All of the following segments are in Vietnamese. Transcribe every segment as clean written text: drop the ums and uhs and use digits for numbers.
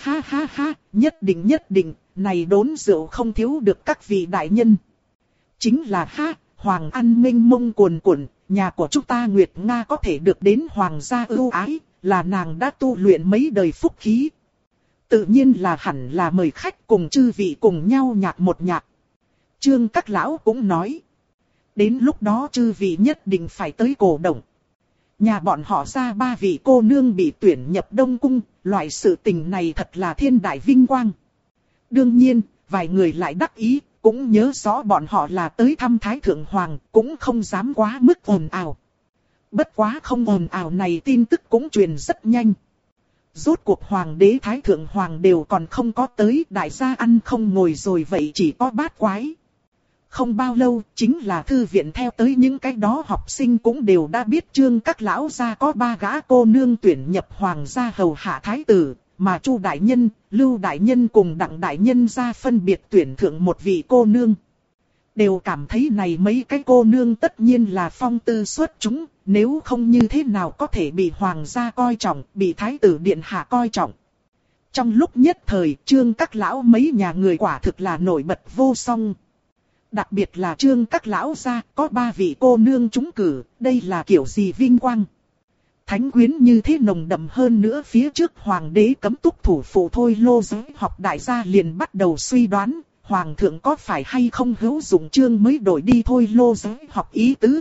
Ha ha ha, nhất định, này đốn rượu không thiếu được các vị đại nhân. Chính là ha, hoàng ăn mênh mông cuồn cuộn, nhà của chúng ta Nguyệt Nga có thể được đến hoàng gia ưu ái, là nàng đã tu luyện mấy đời phúc khí. Tự nhiên là hẳn là mời khách cùng chư vị cùng nhau nhạc một nhạc. Trương các lão cũng nói. Đến lúc đó chư vị nhất định phải tới cổ động. Nhà bọn họ ra 3 vị cô nương bị tuyển nhập Đông Cung, loại sự tình này thật là thiên đại vinh quang. Đương nhiên, vài người lại đắc ý, cũng nhớ rõ bọn họ là tới thăm Thái Thượng Hoàng, cũng không dám quá mức ồn ào. Bất quá không ồn ào này tin tức cũng truyền rất nhanh. Rốt cuộc Hoàng đế Thái Thượng Hoàng đều còn không có tới, đại gia ăn không ngồi rồi vậy chỉ có bát quái. Không bao lâu, chính là thư viện theo tới những cái đó học sinh cũng đều đã biết Trương các lão gia có 3 gã cô nương tuyển nhập hoàng gia hầu hạ thái tử, mà Chu đại nhân, Lưu đại nhân cùng Đặng đại nhân ra phân biệt tuyển thượng một vị cô nương. Đều cảm thấy này mấy cái cô nương tất nhiên là phong tư xuất chúng, nếu không như thế nào có thể bị hoàng gia coi trọng, bị thái tử điện hạ coi trọng. Trong lúc nhất thời, Trương các lão mấy nhà người quả thực là nổi bật vô song. Đặc biệt là Trương các lão gia có 3 vị cô nương trúng cử, đây là kiểu gì vinh quang. Thánh quyến như thế nồng đậm hơn nữa, phía trước hoàng đế cấm túc thủ phụ Thôi Lô Giới học đại gia liền bắt đầu suy đoán, hoàng thượng có phải hay không hữu dụng chương mới đổi đi Thôi Lô Giới học ý tứ.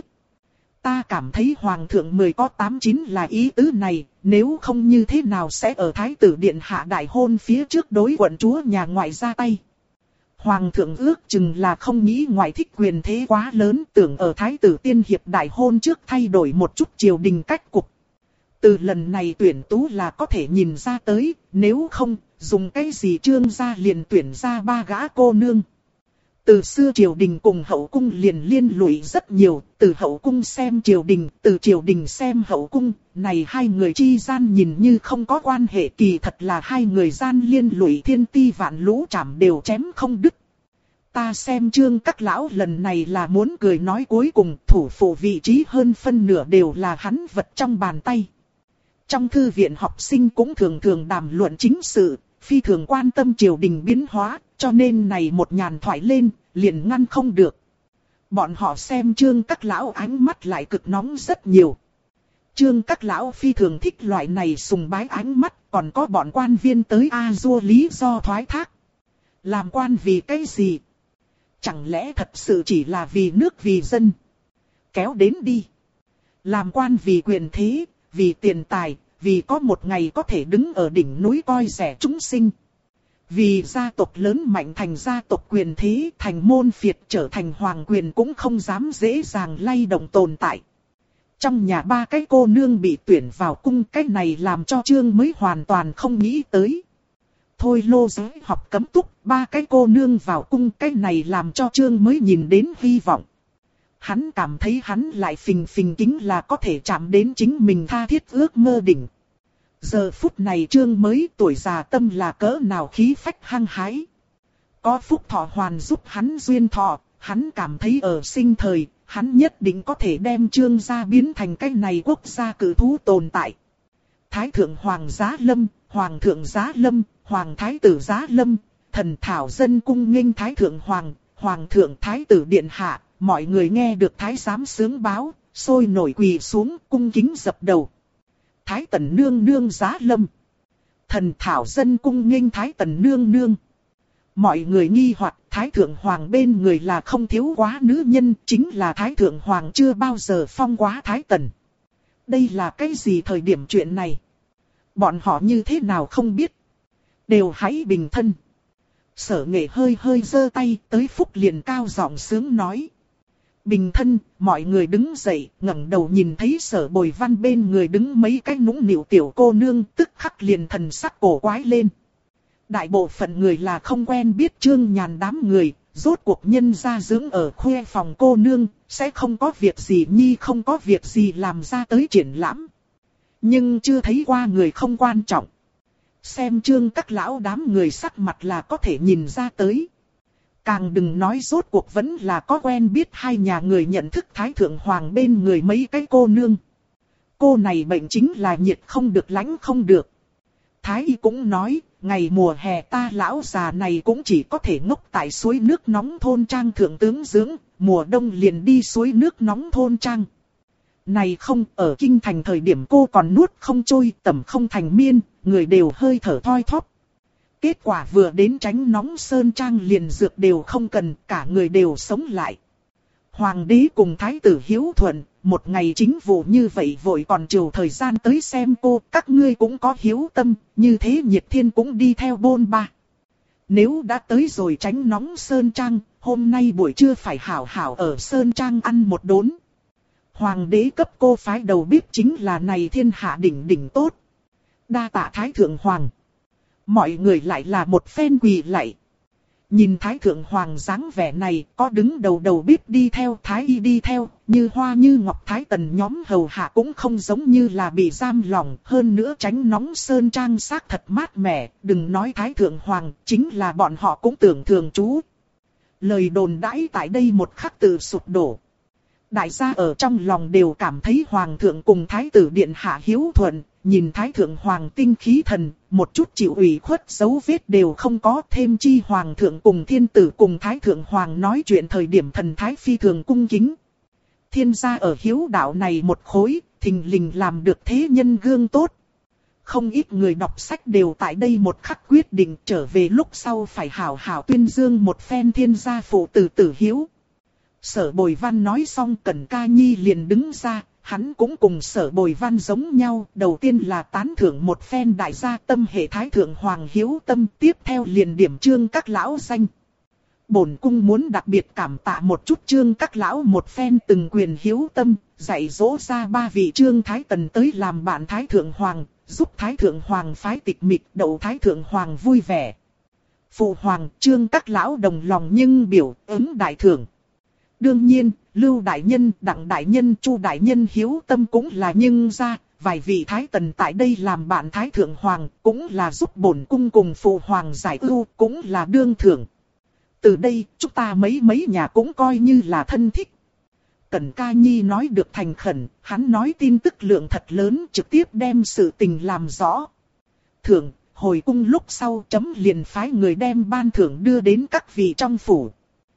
Ta cảm thấy hoàng thượng 10 có 89 là ý tứ này, nếu không như thế nào sẽ ở thái tử điện hạ đại hôn phía trước đối quận chúa nhà ngoại ra tay. Hoàng thượng ước chừng là không nghĩ ngoại thích quyền thế quá lớn, tưởng ở thái tử tiên hiệp đại hôn trước thay đổi một chút triều đình cách cục. Từ lần này tuyển tú là có thể nhìn ra tới, nếu không, dùng cái gì Trương gia liền tuyển ra 3 gã cô nương. Từ xưa triều đình cùng hậu cung liền liên lụy rất nhiều, từ hậu cung xem triều đình, từ triều đình xem hậu cung, này hai người chi gian nhìn như không có quan hệ, kỳ thật là hai người gian liên lụy thiên ti vạn lũ chảm đều chém không đứt. Ta xem Trương các lão lần này là muốn cười nói cuối cùng thủ phụ vị trí hơn phân nửa đều là hắn vật trong bàn tay. Trong thư viện học sinh cũng thường thường đàm luận chính sự, phi thường quan tâm triều đình biến hóa, cho nên này một nhàn thoại lên, liền ngăn không được. Bọn họ xem Trương các lão ánh mắt lại cực nóng rất nhiều. Trương các lão phi thường thích loại này sùng bái ánh mắt, còn có bọn quan viên tới A-dua lý do thoái thác. Làm quan vì cái gì? Chẳng lẽ thật sự chỉ là vì nước vì dân? Kéo đến đi. Làm quan vì quyền thế, vì tiền tài, vì có một ngày có thể đứng ở đỉnh núi coi rẻ chúng sinh. Vì gia tộc lớn mạnh thành gia tộc quyền thế, thành môn phiệt trở thành hoàng quyền cũng không dám dễ dàng lay động tồn tại. Trong nhà 3 cái cô nương bị tuyển vào cung, cái này làm cho Trương mới hoàn toàn không nghĩ tới. Thôi Lô Giới học cấm túc, 3 cái cô nương vào cung, cái này làm cho Trương mới nhìn đến hy vọng. Hắn cảm thấy hắn lại phình kính là có thể chạm đến chính mình tha thiết ước mơ đỉnh. Giờ phút này Trương mới tuổi già tâm là cỡ nào khí phách hăng hái. Có phúc thọ hoàn giúp hắn duyên thọ, hắn cảm thấy ở sinh thời, hắn nhất định có thể đem Trương gia biến thành cái này quốc gia cử thú tồn tại. Thái thượng hoàng giá lâm, hoàng thượng giá lâm, hoàng thái tử giá lâm, thần thảo dân cung nghênh thái thượng hoàng thượng thái tử điện hạ, mọi người nghe được thái giám sướng báo, sôi nổi quỳ xuống cung kính dập đầu. Thái tần nương nương giá lâm. Thần thảo dân cung nghênh thái tần nương nương. Mọi người nghi hoặc thái thượng hoàng bên người là không thiếu quá nữ nhân, chính là thái thượng hoàng chưa bao giờ phong quá thái tần. Đây là cái gì thời điểm chuyện này? Bọn họ như thế nào không biết? Đều hãy bình thân. Sở Nghệ hơi giơ tay tới phúc liền cao giọng sướng nói. Bình thân, mọi người đứng dậy, ngẩng đầu nhìn thấy Sở Bồi Văn bên người đứng mấy cái nũng nịu tiểu cô nương, tức khắc liền thần sắc cổ quái lên. Đại bộ phận người là không quen biết Trương Nhàn đám người, rốt cuộc nhân gia dưỡng ở khuê phòng cô nương, sẽ không có việc gì nhi không có việc gì làm ra tới triển lãm. Nhưng chưa thấy qua người không quan trọng. Xem Trương các lão đám người sắc mặt là có thể nhìn ra tới. Càng đừng nói rốt cuộc vẫn là có quen biết hai nhà người nhận thức Thái Thượng Hoàng bên người mấy cái cô nương. Cô này bệnh chính là nhiệt không được lạnh không được. Thái y cũng nói, ngày mùa hè ta lão già này cũng chỉ có thể ngốc tại suối nước nóng thôn trang thượng tướng dưỡng, mùa đông liền đi suối nước nóng thôn trang. Này không, ở kinh thành thời điểm cô còn nuốt không trôi, tẩm không thành miên, người đều hơi thở thoi thóp. Kết quả vừa đến tránh nóng sơn trang liền dược đều không cần, cả người đều sống lại. Hoàng đế cùng thái tử hiếu thuận, một ngày chính vụ như vậy vội còn chiều thời gian tới xem cô, các ngươi cũng có hiếu tâm, như thế Nhiệt Thiên cũng đi theo bôn ba. Nếu đã tới rồi tránh nóng sơn trang, hôm nay buổi trưa phải hảo hảo ở sơn trang ăn một đốn. Hoàng đế cấp cô phái đầu bếp chính là này thiên hạ đỉnh đỉnh tốt. Đa tạ thái thượng hoàng. Mọi người lại là một phen quỳ lạy. Nhìn thái thượng hoàng dáng vẻ này, có đứng đầu bếp đi theo, thái y đi theo, như hoa như ngọc thái tần nhóm hầu hạ cũng không giống như là bị giam lỏng, hơn nữa tránh nóng sơn trang xác thật mát mẻ, đừng nói thái thượng hoàng, chính là bọn họ cũng tưởng thường trú. Lời đồn đãi tại đây một khắc tự sụp đổ. Đại gia ở trong lòng đều cảm thấy hoàng thượng cùng thái tử điện hạ hiếu thuận, nhìn thái thượng hoàng tinh khí thần, một chút chịu ủy khuất dấu vết đều không có, thêm chi hoàng thượng cùng thiên tử cùng thái thượng hoàng nói chuyện thời điểm thần thái phi thường cung kính. Thiên gia ở hiếu đạo này một khối, thình lình làm được thế nhân gương tốt. Không ít người đọc sách đều tại đây một khắc quyết định trở về lúc sau phải hảo hảo tuyên dương một phen thiên gia phụ tử tử hiếu. Sở Bồi Văn nói xong Cẩn Ca Nhi liền đứng ra, hắn cũng cùng Sở Bồi Văn giống nhau, đầu tiên là tán thưởng một phen đại gia tâm hệ thái thượng hoàng hiếu tâm, tiếp theo liền điểm trương các lão danh. Bổn cung muốn đặc biệt cảm tạ một chút trương các lão một phen từng quyền hiếu tâm, dạy dỗ ra 3 vị trương thái tần tới làm bạn thái thượng hoàng, giúp thái thượng hoàng phái tịch mịch, đậu thái thượng hoàng vui vẻ. Phụ hoàng trương các lão đồng lòng nhưng biểu ứng đại thưởng. Đương nhiên, Lưu Đại Nhân, Đặng Đại Nhân, Chu Đại Nhân hiếu tâm cũng là nhưng ra, vài vị thái tần tại đây làm bạn thái thượng hoàng, cũng là giúp bổn cung cùng phụ hoàng giải ưu, cũng là đương thưởng. Từ đây, chúng ta mấy nhà cũng coi như là thân thích. Cẩn Ca Nhi nói được thành khẩn, hắn nói tin tức lượng thật lớn, trực tiếp đem sự tình làm rõ. Thưởng, hồi cung lúc sau chấm liền phái người đem ban thưởng đưa đến các vị trong phủ.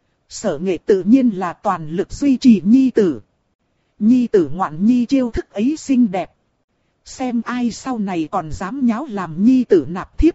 Sở Nghệ tự nhiên là toàn lực duy trì nhi tử. Nhi tử ngoạn nhi chiêu thức ấy xinh đẹp. Xem ai sau này còn dám nháo làm nhi tử nạp thiếp.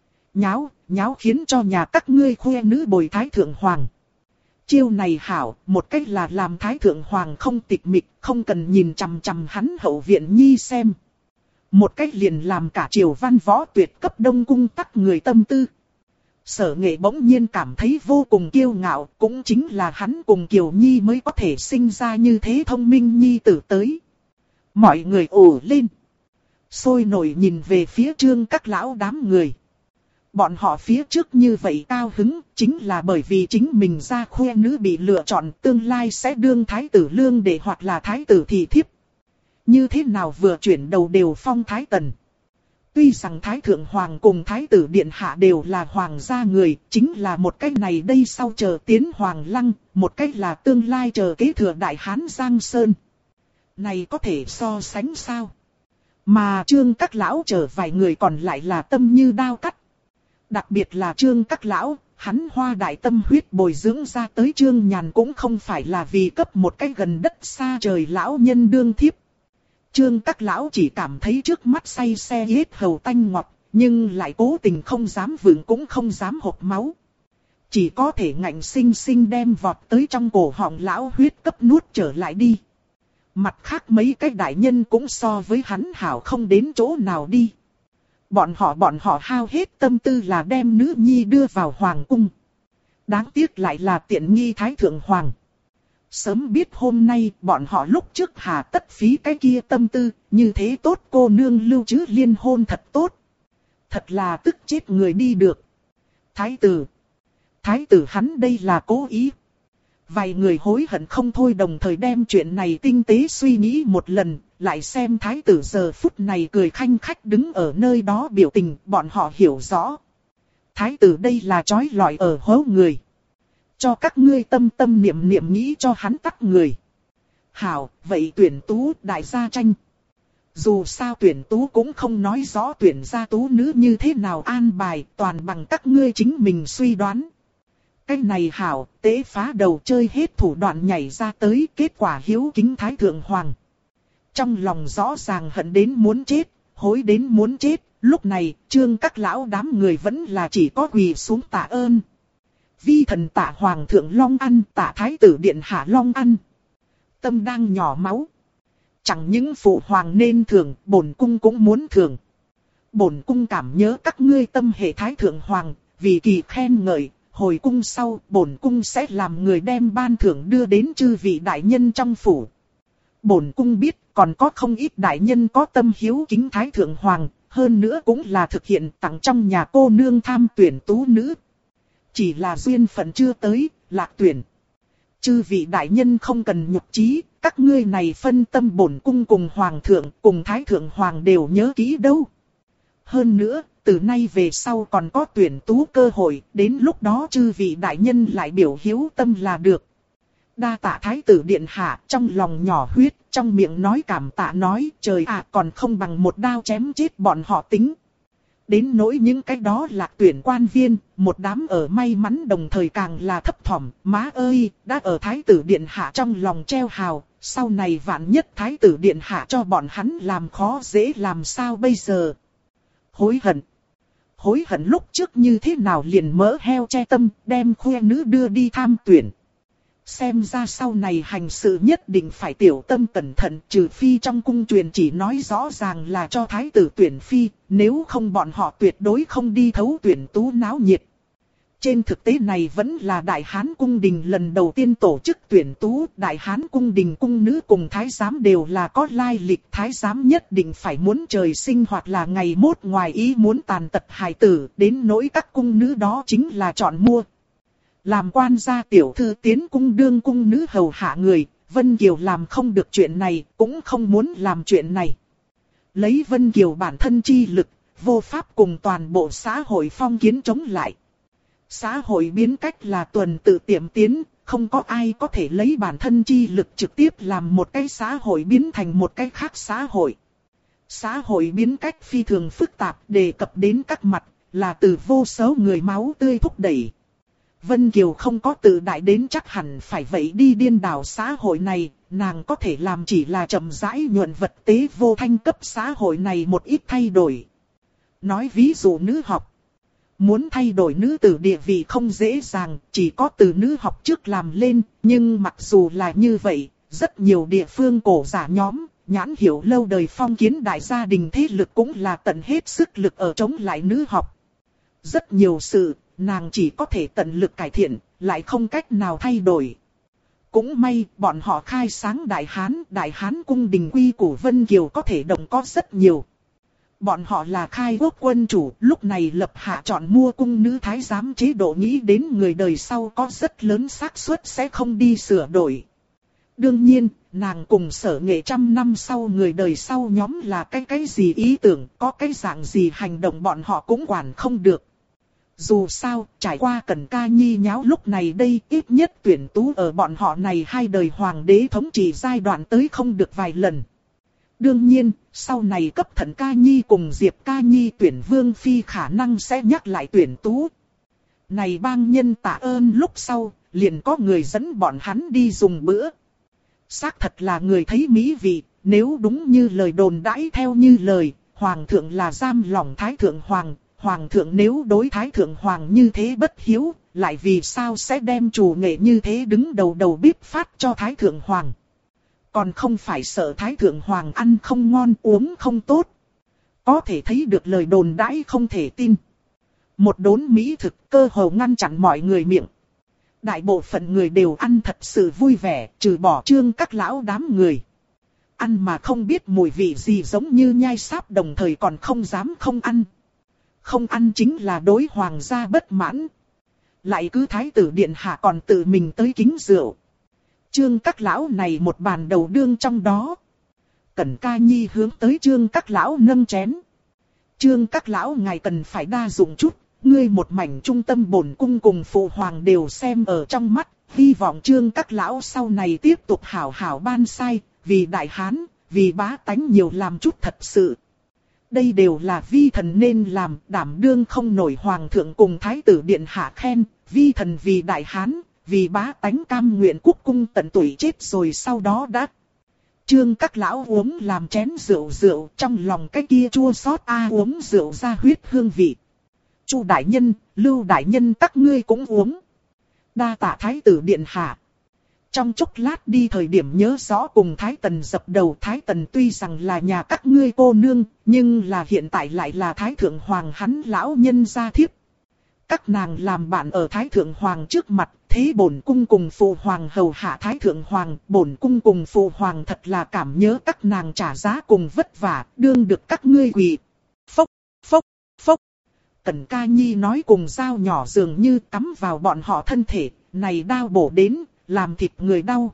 Nháo khiến cho nhà các ngươi khoe nữ bồi thái thượng hoàng. Chiêu này hảo, một cách là làm thái thượng hoàng không tịch mịch, không cần nhìn chằm chằm hắn hậu viện nhi xem. Một cách liền làm cả triều văn võ tuyệt cấp đông cung tắc người tâm tư. Sở Nghệ bỗng nhiên cảm thấy vô cùng kiêu ngạo, cũng chính là hắn cùng Kiều Nhi mới có thể sinh ra như thế thông minh nhi tử tới. Mọi người ồ lên. Sôi nổi nhìn về phía trương các lão đám người. Bọn họ phía trước như vậy cao hứng, chính là bởi vì chính mình ra khoe nữ bị lựa chọn tương lai sẽ đương thái tử lương đệ hoặc là thái tử thị thiếp. Như thế nào vừa chuyển đầu đều phong thái tần. Tuy rằng Thái Thượng Hoàng cùng Thái tử Điện Hạ đều là hoàng gia người, chính là một cách này đây sau chờ tiến Hoàng Lăng, một cách là tương lai chờ kế thừa Đại Hán Giang Sơn. Này có thể so sánh sao? Mà Trương các lão chờ vài người còn lại là tâm như đao cắt. Đặc biệt là Trương các lão, hắn hoa đại tâm huyết bồi dưỡng ra tới Trương Nhàn cũng không phải là vì cấp một cái gần đất xa trời lão nhân đương thiếp. Trương các lão chỉ cảm thấy trước mắt say xe hết hầu tanh ngọt, nhưng lại cố tình không dám vựng cũng không dám hộc máu. Chỉ có thể ngạnh sinh sinh đem vọt tới trong cổ họng lão huyết cấp nuốt trở lại đi. Mặt khác mấy cái đại nhân cũng so với hắn hảo không đến chỗ nào đi. Bọn họ hao hết tâm tư là đem nữ nhi đưa vào hoàng cung. Đáng tiếc lại là tiện nghi thái thượng hoàng. Sớm biết hôm nay bọn họ lúc trước hà tất phí cái kia tâm tư, như thế tốt cô nương lưu trữ liên hôn thật tốt. Thật là tức chết người đi được. Thái tử hắn đây là cố ý. Vài người hối hận không thôi đồng thời đem chuyện này tinh tế suy nghĩ một lần, lại xem thái tử giờ phút này cười khanh khách đứng ở nơi đó biểu tình, bọn họ hiểu rõ. Thái tử đây là trói lọi ở hố người. Cho các ngươi tâm tâm niệm niệm nghĩ cho hắn tắt người. Hảo, vậy tuyển tú đại gia tranh. Dù sao tuyển tú cũng không nói rõ tuyển gia tú nữ như thế nào an bài, toàn bằng các ngươi chính mình suy đoán. Cái này hảo, tế phá đầu chơi hết thủ đoạn nhảy ra tới, kết quả hiếu kính Thái Thượng Hoàng. Trong lòng rõ ràng hận đến muốn chết, hối đến muốn chết, lúc này Trương các lão đám người vẫn là chỉ có quỳ xuống tạ ơn. Vi thần tạ Hoàng thượng Long ăn, tạ Thái tử điện hạ Long ăn. Tâm đang nhỏ máu. Chẳng những phụ hoàng nên thưởng, bổn cung cũng muốn thưởng. Bổn cung cảm nhớ các ngươi tâm hệ Thái Thượng Hoàng, vì kỳ khen ngợi, hồi cung sau bổn cung sẽ làm người đem ban thưởng đưa đến chư vị đại nhân trong phủ. Bổn cung biết còn có không ít đại nhân có tâm hiếu kính Thái Thượng Hoàng, hơn nữa cũng là thực hiện tặng trong nhà cô nương tham tuyển tú nữ. Chỉ là duyên phận chưa tới, lạc tuyển. Chư vị đại nhân không cần nhục trí, các ngươi này phân tâm bổn cung cùng Hoàng thượng, cùng Thái Thượng Hoàng đều nhớ kỹ đâu. Hơn nữa, từ nay về sau còn có tuyển tú cơ hội, đến lúc đó chư vị đại nhân lại biểu hiếu tâm là được. Đa tạ Thái tử điện hạ, trong lòng nhỏ huyết, trong miệng nói cảm tạ nói, trời ạ còn không bằng một đao chém chết bọn họ tính. Đến nỗi những cái đó là tuyển quan viên, một đám ở may mắn đồng thời càng là thấp thỏm, má ơi, đã ở Thái tử điện hạ trong lòng treo hào, sau này vạn nhất Thái tử điện hạ cho bọn hắn làm khó dễ làm sao bây giờ. Hối hận lúc trước như thế nào liền mỡ heo che tâm, đem khoe nữ đưa đi tham tuyển. Xem ra sau này hành sự nhất định phải tiểu tâm cẩn thận, trừ phi trong cung truyền chỉ nói rõ ràng là cho thái tử tuyển phi, nếu không bọn họ tuyệt đối không đi thấu tuyển tú náo nhiệt. Trên thực tế này vẫn là Đại Hán cung đình lần đầu tiên tổ chức tuyển tú, Đại Hán cung đình cung nữ cùng thái giám đều là có lai lịch, thái giám nhất định phải muốn trời sinh hoặc là ngày mốt ngoài ý muốn tàn tật hài tử, đến nỗi các cung nữ đó chính là chọn mua. Làm quan gia tiểu thư tiến cung đương cung nữ hầu hạ người, Vân Kiều làm không được chuyện này, cũng không muốn làm chuyện này. Lấy Vân Kiều bản thân chi lực, vô pháp cùng toàn bộ xã hội phong kiến chống lại. Xã hội biến cách là tuần tự tiệm tiến, không có ai có thể lấy bản thân chi lực trực tiếp làm một cái xã hội biến thành một cái khác xã hội. Xã hội biến cách phi thường phức tạp, đề cập đến các mặt, là từ vô số người máu tươi thúc đẩy. Vân Kiều không có tự đại đến chắc hẳn phải vậy đi điên đảo xã hội này, nàng có thể làm chỉ là chậm rãi nhuận vật tế vô thanh cấp xã hội này một ít thay đổi. Nói ví dụ nữ học. Muốn thay đổi nữ tử địa vị không dễ dàng, chỉ có từ nữ học trước làm lên, nhưng mặc dù là như vậy, rất nhiều địa phương cổ giả nhóm, nhãn hiểu lâu đời phong kiến đại gia đình thế lực cũng là tận hết sức lực ở chống lại nữ học. Rất nhiều sự, nàng chỉ có thể tận lực cải thiện, lại không cách nào thay đổi. Cũng may, bọn họ khai sáng Đại Hán cung đình quy của Vân Kiều có thể đồng có rất nhiều. Bọn họ là khai quốc quân chủ, lúc này lập hạ chọn mua cung nữ thái giám chế độ, nghĩ đến người đời sau có rất lớn xác suất sẽ không đi sửa đổi. Đương nhiên, nàng cùng Sở Nghệ trăm năm sau người đời sau nhóm là cái gì ý tưởng, có cái dạng gì hành động bọn họ cũng quản không được. Dù sao, trải qua Cẩn Ca Nhi nháo lúc này đây, ít nhất tuyển tú ở bọn họ này hai đời hoàng đế thống trị giai đoạn tới không được vài lần. Đương nhiên, sau này cấp Thận Ca Nhi cùng Diệp Ca Nhi tuyển vương phi khả năng sẽ nhắc lại tuyển tú. Này bang nhân tạ ơn lúc sau, liền có người dẫn bọn hắn đi dùng bữa. Xác thật là người thấy mỹ vị, nếu đúng như lời đồn đãi theo như lời, hoàng thượng là giam lỏng thái thượng hoàng. Hoàng thượng nếu đối thái thượng hoàng như thế bất hiếu, lại vì sao sẽ đem chủ nghệ như thế đứng đầu bếp phát cho thái thượng hoàng. Còn không phải sợ thái thượng hoàng ăn không ngon uống không tốt. Có thể thấy được lời đồn đãi không thể tin. Một đốn mỹ thực cơ hồ ngăn chặn mọi người miệng. Đại bộ phận người đều ăn thật sự vui vẻ, trừ bỏ Trương các lão đám người. Ăn mà không biết mùi vị gì giống như nhai sáp đồng thời còn không dám không ăn. Không ăn chính là đối hoàng gia bất mãn. Lại cứ thái tử điện hạ còn tự mình tới kính rượu. Trương các lão này một bàn đầu đương trong đó. Cẩn Ca Nhi hướng tới Trương các lão nâng chén. Trương các lão ngài cần phải đa dụng chút. Ngươi một mảnh trung tâm bổn cung cùng phụ hoàng đều xem ở trong mắt. Hy vọng Trương các lão sau này tiếp tục hảo hảo ban sai. Vì Đại Hán, vì bá tánh nhiều làm chút thật sự. Đây đều là vi thần nên làm, đảm đương không nổi hoàng thượng cùng thái tử điện hạ khen, vi thần vì đại hán, vì bá tánh cam nguyện quốc cung tận tụy chết rồi sau đó đã. Trương các lão uống làm chén rượu trong lòng cái kia chua xót uống rượu ra huyết hương vị. Chu đại nhân, Lưu đại nhân các ngươi cũng uống. Đa tạ thái tử điện hạ. Trong chốc lát đi thời điểm nhớ rõ cùng Thái Tần dập đầu. Thái Tần tuy rằng là nhà các ngươi cô nương, nhưng là hiện tại lại là Thái Thượng Hoàng hắn lão nhân gia thiếp. Các nàng làm bạn ở Thái Thượng Hoàng trước mặt, thế bổn cung cùng phụ hoàng hầu hạ Thái Thượng Hoàng. Bổn cung cùng phụ hoàng thật là cảm nhớ các nàng trả giá cùng vất vả, đương được các ngươi quỳ. Phốc, phốc, phốc. Cẩn Ca Nhi nói cùng dao nhỏ dường như cắm vào bọn họ thân thể, này đao bổ đến, làm thịt người đau.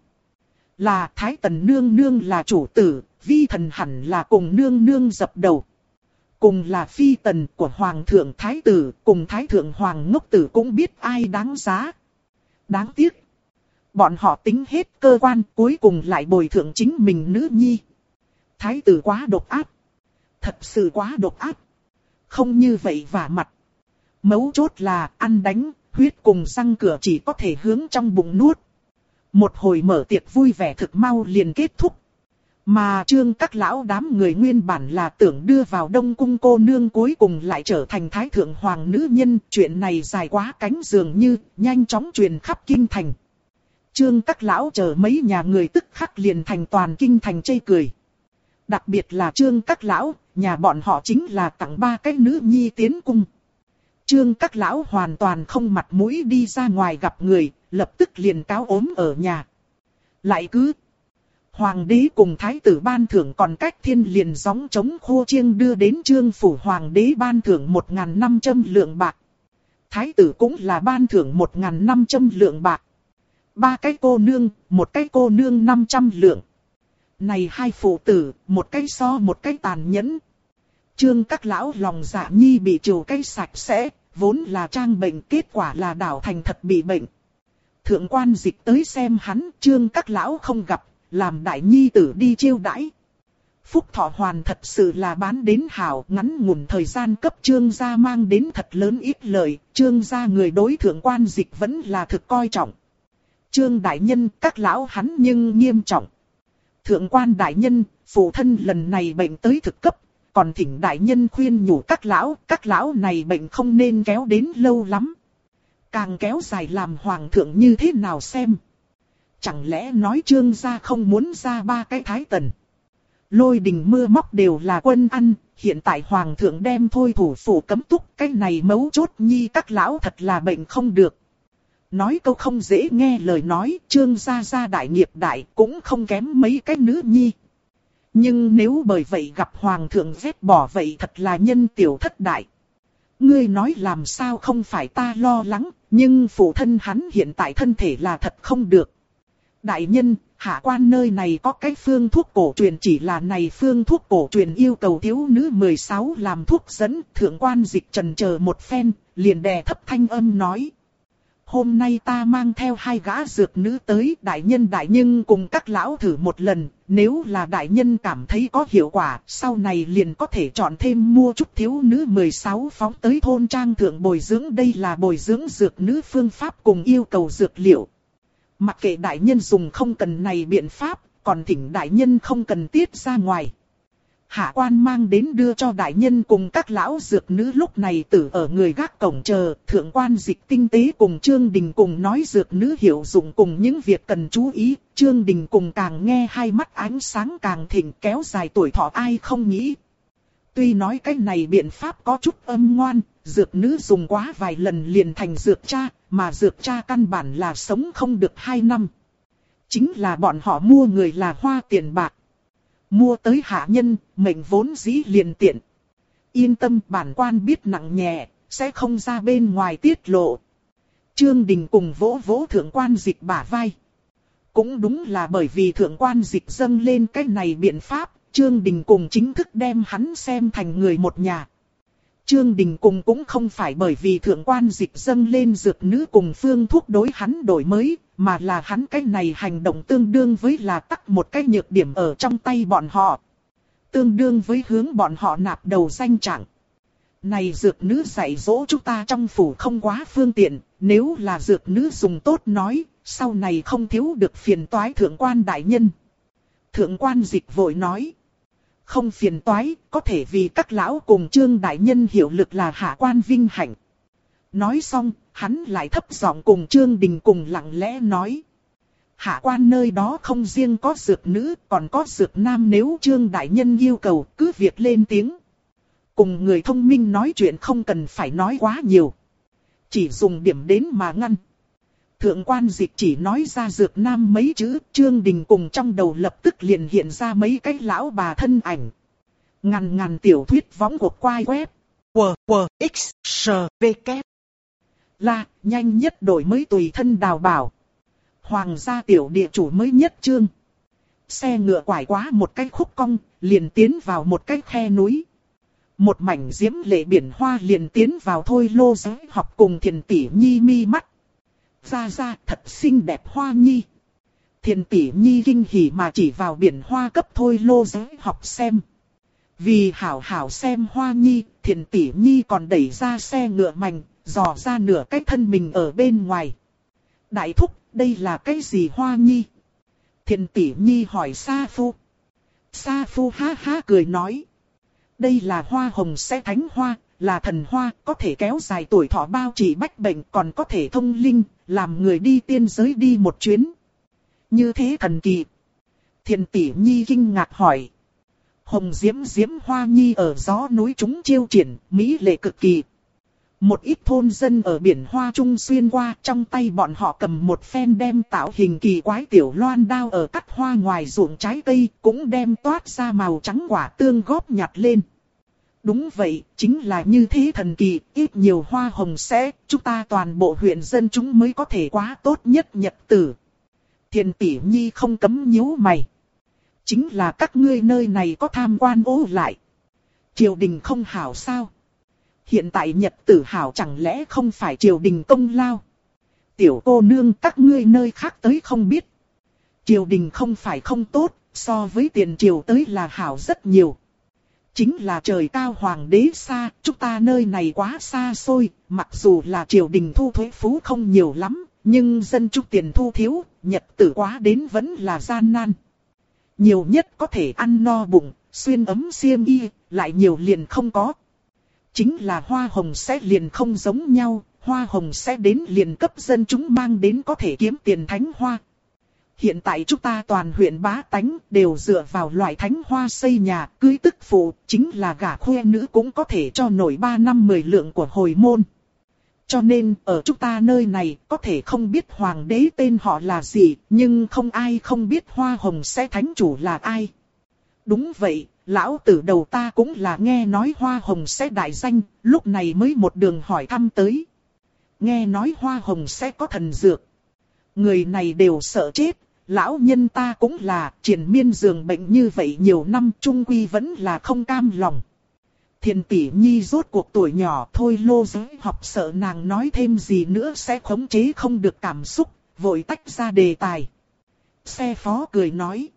Là Thái Tần nương nương là chủ tử, vi thần hẳn là cùng nương nương dập đầu. Cùng là phi tần của Hoàng thượng Thái tử, cùng Thái thượng Hoàng ngốc tử cũng biết ai đáng giá. Đáng tiếc. Bọn họ tính hết cơ quan cuối cùng lại bồi thượng chính mình nữ nhi. Thái tử quá độc ác. Thật sự quá độc ác. Không như vậy vả mặt. Mấu chốt là ăn đánh, huyết cùng răng cửa chỉ có thể hướng trong bụng nuốt. Một hồi mở tiệc vui vẻ thực mau liền kết thúc. Mà Trương các lão đám người nguyên bản là tưởng đưa vào Đông Cung cô nương cuối cùng lại trở thành Thái Thượng Hoàng nữ nhân. Chuyện này dài quá cánh dường như nhanh chóng truyền khắp kinh thành. Trương các lão chờ mấy nhà người tức khắc liền thành toàn kinh thành chê cười. Đặc biệt là Trương các lão, nhà bọn họ chính là tặng 3 cái nữ nhi tiến cung. Trương các lão hoàn toàn không mặt mũi đi ra ngoài gặp người, lập tức liền cáo ốm ở nhà. Lại cứ Hoàng đế cùng thái tử ban thưởng còn cách thiên liền gióng chống khô chiêng đưa đến Trương phủ hoàng đế ban thưởng 1.500 lượng bạc. Thái tử cũng là ban thưởng 1.500 lượng bạc. 3 cái cô nương, 1 cái cô nương 500 lượng. Này hai phụ tử, một cái so một cái tàn nhẫn. Trương các lão lòng dạ nhi bị trừ cái sạch sẽ, vốn là trang bệnh kết quả là đảo thành thật bị bệnh. Thượng quan Dịch tới xem hắn, Trương các lão không gặp, làm đại nhi tử đi chiêu đãi. Phúc Thọ Hoàn thật sự là bán đến hảo, ngắn ngủn thời gian cấp Trương gia mang đến thật lớn ít lợi, Trương gia người đối thượng quan Dịch vẫn là thực coi trọng. Trương đại nhân các lão hắn nhưng nghiêm trọng. Thượng quan đại nhân, phụ thân lần này bệnh tới thực cấp, còn thỉnh đại nhân khuyên nhủ các lão này bệnh không nên kéo đến lâu lắm. Càng kéo dài làm hoàng thượng như thế nào xem. Chẳng lẽ nói Trương gia không muốn ra 3 cái thái tần. Lôi đình mưa móc đều là quân ăn, hiện tại hoàng thượng đem thôi thủ phủ cấm túc, cái này mấu chốt nhi các lão thật là bệnh không được. Nói câu không dễ nghe lời nói, Trương gia đại nghiệp đại cũng không kém mấy cái nữ nhi. Nhưng nếu bởi vậy gặp hoàng thượng vết bỏ vậy thật là nhân tiểu thất đại. Ngươi nói làm sao không phải ta lo lắng, nhưng phụ thân hắn hiện tại thân thể là thật không được. Đại nhân, hạ quan nơi này có cái phương thuốc cổ truyền, chỉ là này phương thuốc cổ truyền yêu cầu thiếu nữ 16 làm thuốc dẫn. Thượng quan Dịch chần chờ một phen, liền đè thấp thanh âm nói. Hôm nay ta mang theo 2 gã dược nữ tới, đại nhân đại nhưng cùng các lão thử một lần, nếu là đại nhân cảm thấy có hiệu quả, sau này liền có thể chọn thêm mua chút thiếu nữ 16 phóng tới thôn trang thượng bồi dưỡng. Đây là bồi dưỡng dược nữ phương pháp cùng yêu cầu dược liệu. Mặc kệ đại nhân dùng không cần này biện pháp, còn thỉnh đại nhân không cần tiết ra ngoài. Hạ quan mang đến đưa cho đại nhân cùng các lão dược nữ lúc này tử ở người gác cổng chờ. Thượng quan Dịch tinh tế cùng Trương Đình cùng nói dược nữ hiệu dụng cùng những việc cần chú ý. Trương Đình cùng càng nghe hai mắt ánh sáng càng thịnh, kéo dài tuổi thọ ai không nghĩ. Tuy nói cái này biện pháp có chút âm ngoan, dược nữ dùng quá vài lần liền thành dược cha, mà dược cha căn bản là sống không được 2 năm. Chính là bọn họ mua người là hoa tiền bạc. Mua tới hạ nhân, mệnh vốn dĩ liền tiện. Yên tâm, bản quan biết nặng nhẹ, sẽ không ra bên ngoài tiết lộ. Trương Đình cùng vỗ vỗ thượng quan Dịch bả vai. Cũng đúng là bởi vì thượng quan Dịch dâng lên cái này biện pháp, Trương Đình cùng chính thức đem hắn xem thành người một nhà. Trương Đình cùng cũng không phải bởi vì thượng quan dịch dâng lên dược nữ cùng phương thuốc đối hắn đổi mới, mà là hắn cái này hành động tương đương với là tắc một cái nhược điểm ở trong tay bọn họ. Tương đương với hướng bọn họ nạp đầu danh trạng. Này dược nữ dạy dỗ chúng ta trong phủ không quá phương tiện, nếu là dược nữ dùng tốt nói, sau này không thiếu được phiền toái thượng quan đại nhân. Thượng quan dịch vội nói. Không phiền toái, có thể vì các lão cùng Trương đại nhân hiệu lực là hạ quan vinh hạnh. Nói xong, hắn lại thấp giọng cùng Trương Đình cùng lặng lẽ nói. Hạ quan nơi đó không riêng có dược nữ, còn có dược nam, nếu Trương đại nhân yêu cầu cứ việc lên tiếng. Cùng người thông minh nói chuyện không cần phải nói quá nhiều. Chỉ dùng điểm đến mà ngăn. Thượng quan dịch chỉ nói ra dược nam mấy chữ, Trương Đình cùng trong đầu lập tức liền hiện ra mấy cái lão bà thân ảnh. Ngàn tiểu thuyết võng cuộc quay web. X, S, V, K. Là, nhanh nhất đổi mới tùy thân đào bảo. Hoàng gia tiểu địa chủ mới nhất chương. Xe ngựa quải quá một cái khúc cong, liền tiến vào một cái khe núi. Một mảnh diễm lệ biển hoa liền tiến vào Thôi Lô Giới học cùng Thiền Tỷ Nhi mi mắt. Ra thật xinh đẹp Hoa Nhi. Thiền Tỷ Nhi kinh hỉ mà chỉ vào biển hoa cấp Thôi Lô Giới học xem. Vì hảo xem Hoa Nhi, Thiền Tỷ Nhi còn đẩy ra xe ngựa mành, dò ra nửa cái thân mình ở bên ngoài. Đại thúc, đây là cái gì Hoa Nhi? Thiền Tỷ Nhi hỏi Sa Phu. Sa Phu ha ha cười nói. Đây là hoa hồng sẽ thánh hoa, là thần hoa, có thể kéo dài tuổi thọ bao trị bách bệnh, còn có thể thông linh, làm người đi tiên giới đi một chuyến. Như thế thần kỳ. Thiền Tỷ Nhi kinh ngạc hỏi. Hồng diễm Hoa Nhi ở gió núi chúng chiêu triển, mỹ lệ cực kỳ. Một ít thôn dân ở biển hoa trung xuyên qua, trong tay bọn họ cầm một phen đem tạo hình kỳ quái tiểu loan đao ở cắt hoa ngoài ruộng trái cây, cũng đem toát ra màu trắng quả tương góp nhặt lên. Đúng vậy, chính là như thế thần kỳ, ít nhiều hoa hồng sẽ, chúng ta toàn bộ huyện dân chúng mới có thể quá tốt nhất nhật tử. Thiền Tỷ Nhi không cấm nhíu mày. Chính là các ngươi nơi này có tham quan ô lại. Triều đình không hảo sao? Hiện tại nhật tử hảo chẳng lẽ không phải triều đình công lao? Tiểu cô nương các ngươi nơi khác tới không biết. Triều đình không phải không tốt, so với tiền triều tới là hảo rất nhiều. Chính là trời cao hoàng đế xa, chúng ta nơi này quá xa xôi, mặc dù là triều đình thu thuế phú không nhiều lắm, nhưng dân chúng tiền thu thiếu, nhật tử quá đến vẫn là gian nan. Nhiều nhất có thể ăn no bụng, xuyên ấm xiêm y, lại nhiều liền không có. Chính là hoa hồng sẽ liền không giống nhau, hoa hồng sẽ đến liền cấp dân chúng mang đến có thể kiếm tiền thánh hoa. Hiện tại chúng ta toàn huyện bá tánh đều dựa vào loại thánh hoa xây nhà, cưới tức phụ, chính là gả khuê nữ cũng có thể cho nổi 3 năm 10 lượng của hồi môn. Cho nên ở chúng ta nơi này có thể không biết hoàng đế tên họ là gì, nhưng không ai không biết hoa hồng sẽ thánh chủ là ai. Đúng vậy, lão tử đầu ta cũng là nghe nói hoa hồng sẽ đại danh, lúc này mới một đường hỏi thăm tới. Nghe nói hoa hồng sẽ có thần dược. Người này đều sợ chết, lão nhân ta cũng là triền miên giường bệnh như vậy nhiều năm trung quy vẫn là không cam lòng. Thiền Tỷ Nhi rốt cuộc tuổi nhỏ Thôi Lô Giới học sợ nàng nói thêm gì nữa sẽ khống chế không được cảm xúc, vội tách ra đề tài. Xe phó cười nói.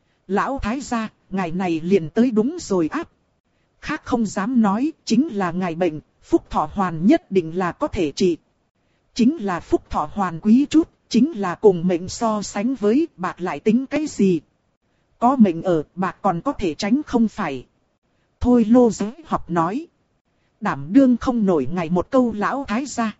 Lão thái gia, ngày này liền tới đúng rồi áp. Khác không dám nói, chính là ngày bệnh, phúc thọ hoàn nhất định là có thể trị. Chính là phúc thọ hoàn quý chút, chính là cùng mệnh so sánh với bạc lại tính cái gì. Có mệnh ở, bạc còn có thể tránh không phải. Thôi Lô Giới học nói. Đảm đương không nổi ngày một câu lão thái gia.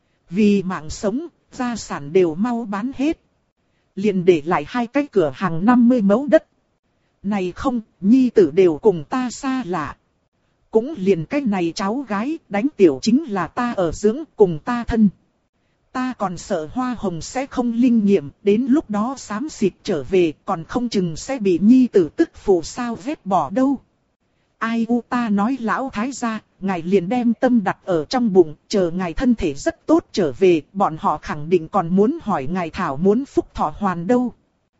Vì mạng sống, gia sản đều mau bán hết. Liền để lại 2 cái cửa hàng 50 mẫu đất. Này không, nhi tử đều cùng ta xa lạ. Cũng liền cái này cháu gái, đánh tiểu chính là ta ở dưỡng cùng ta thân. Ta còn sợ hoa hồng sẽ không linh nghiệm, đến lúc đó xám xịt trở về, còn không chừng sẽ bị nhi tử tức phụ sao vết bỏ đâu. Ai u ta nói lão thái gia, ngài liền đem tâm đặt ở trong bụng, chờ ngài thân thể rất tốt trở về, bọn họ khẳng định còn muốn hỏi ngài thảo muốn phúc thọ hoàn đâu.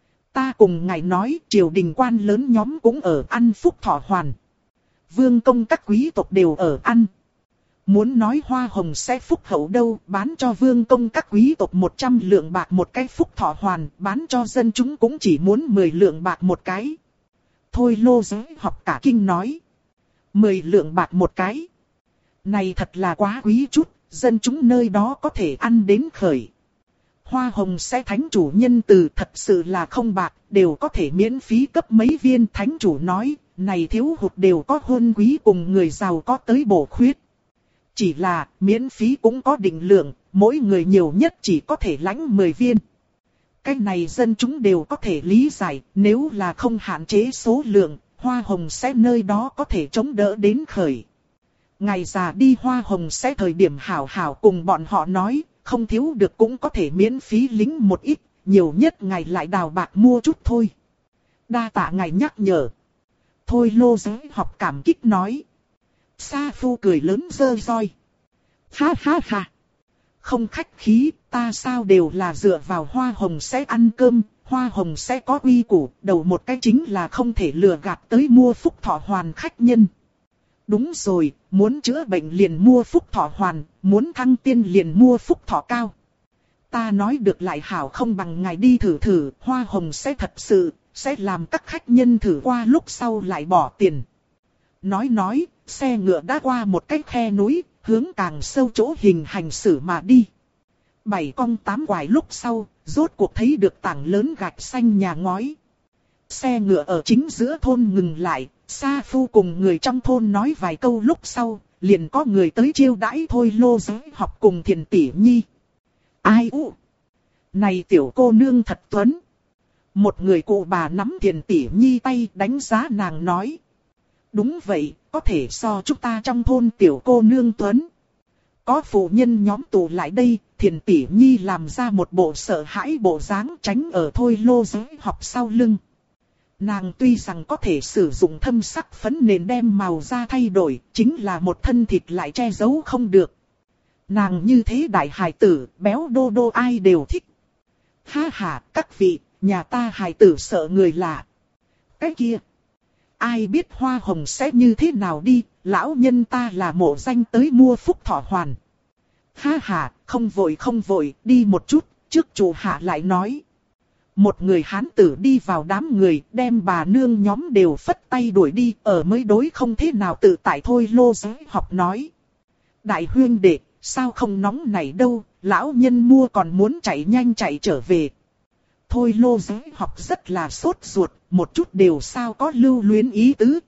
Ta cùng ngài nói, triều đình quan lớn nhóm cũng ở ăn phúc thọ hoàn. Vương công các quý tộc đều ở ăn. Muốn nói hoa hồng sẽ phúc hậu đâu, bán cho vương công các quý tộc 100 lượng bạc một cái phúc thọ hoàn, bán cho dân chúng cũng chỉ muốn 10 lượng bạc một cái. Thôi Lô Giới học cả kinh nói. 10 lượng bạc một cái. Này thật là quá quý chút, dân chúng nơi đó có thể ăn đến khởi. Hoa hồng sẽ thánh chủ nhân từ thật sự là không bạc, đều có thể miễn phí cấp mấy viên. Thánh chủ nói, này thiếu hụt đều có huân quý cùng người giàu có tới bổ khuyết. Chỉ là miễn phí cũng có định lượng, mỗi người nhiều nhất chỉ có thể lãnh 10 viên. Cái này dân chúng đều có thể lý giải, nếu là không hạn chế số lượng, hoa hồng sẽ nơi đó có thể chống đỡ đến khởi. Ngày già đi hoa hồng sẽ thời điểm hảo hảo cùng bọn họ nói, không thiếu được cũng có thể miễn phí lính một ít, nhiều nhất ngày lại đào bạc mua chút thôi. Đa tạ ngài nhắc nhở. Thôi Lô Giới học cảm kích nói. Sa Phu cười lớn rơ roi. Ha ha ha. Không khách khí, ta sao đều là dựa vào hoa hồng sẽ ăn cơm, hoa hồng sẽ có quy củ, đầu một cái chính là không thể lừa gạt tới mua phúc thọ hoàn khách nhân. Đúng rồi, muốn chữa bệnh liền mua phúc thọ hoàn, muốn thăng tiên liền mua phúc thọ cao. Ta nói được lại hảo không bằng ngài đi thử thử, hoa hồng sẽ thật sự, sẽ làm các khách nhân thử qua lúc sau lại bỏ tiền. Nói, xe ngựa đã qua một cái khe núi, hướng càng sâu chỗ hình hành xử mà đi. 7 cong 8 quải lúc sau, rốt cuộc thấy được tảng lớn gạch xanh nhà ngói. Xe ngựa ở chính giữa thôn ngừng lại, Sa Phu cùng người trong thôn nói vài câu lúc sau, liền có người tới chiêu đãi Thôi Lô Giới học cùng Thiền Tỷ Nhi. Ai u? Này tiểu cô nương thật tuấn. Một người cụ bà nắm Thiền Tỷ Nhi tay đánh giá nàng nói. Đúng vậy, có thể so chúng ta trong thôn tiểu cô nương tuấn. Có phụ nhân nhóm tụ lại đây, Thiền Tỷ Nhi làm ra một bộ sợ hãi bộ dáng tránh ở Thôi Lô Giới học sau lưng. Nàng tuy rằng có thể sử dụng thâm sắc phấn nền đem màu da thay đổi, chính là một thân thịt lại che giấu không được. Nàng như thế đại hài tử, béo đô đô ai đều thích. Ha ha, các vị, nhà ta hài tử sợ người lạ. Cái kia, ai biết hoa hồng sẽ như thế nào đi, lão nhân ta là mộ danh tới mua phúc thọ hoàn. Ha ha, không vội, đi một chút, trước chủ hạ lại nói. Một người hán tử đi vào đám người, đem bà nương nhóm đều phất tay đuổi đi, ở mới đối không thế nào tự tại. Thôi Lô Giới học nói. Đại huyên đệ, sao không nóng này đâu, lão nhân mua còn muốn chạy nhanh chạy trở về. Thôi Lô Giới học rất là sốt ruột, một chút đều sao có lưu luyến ý tứ.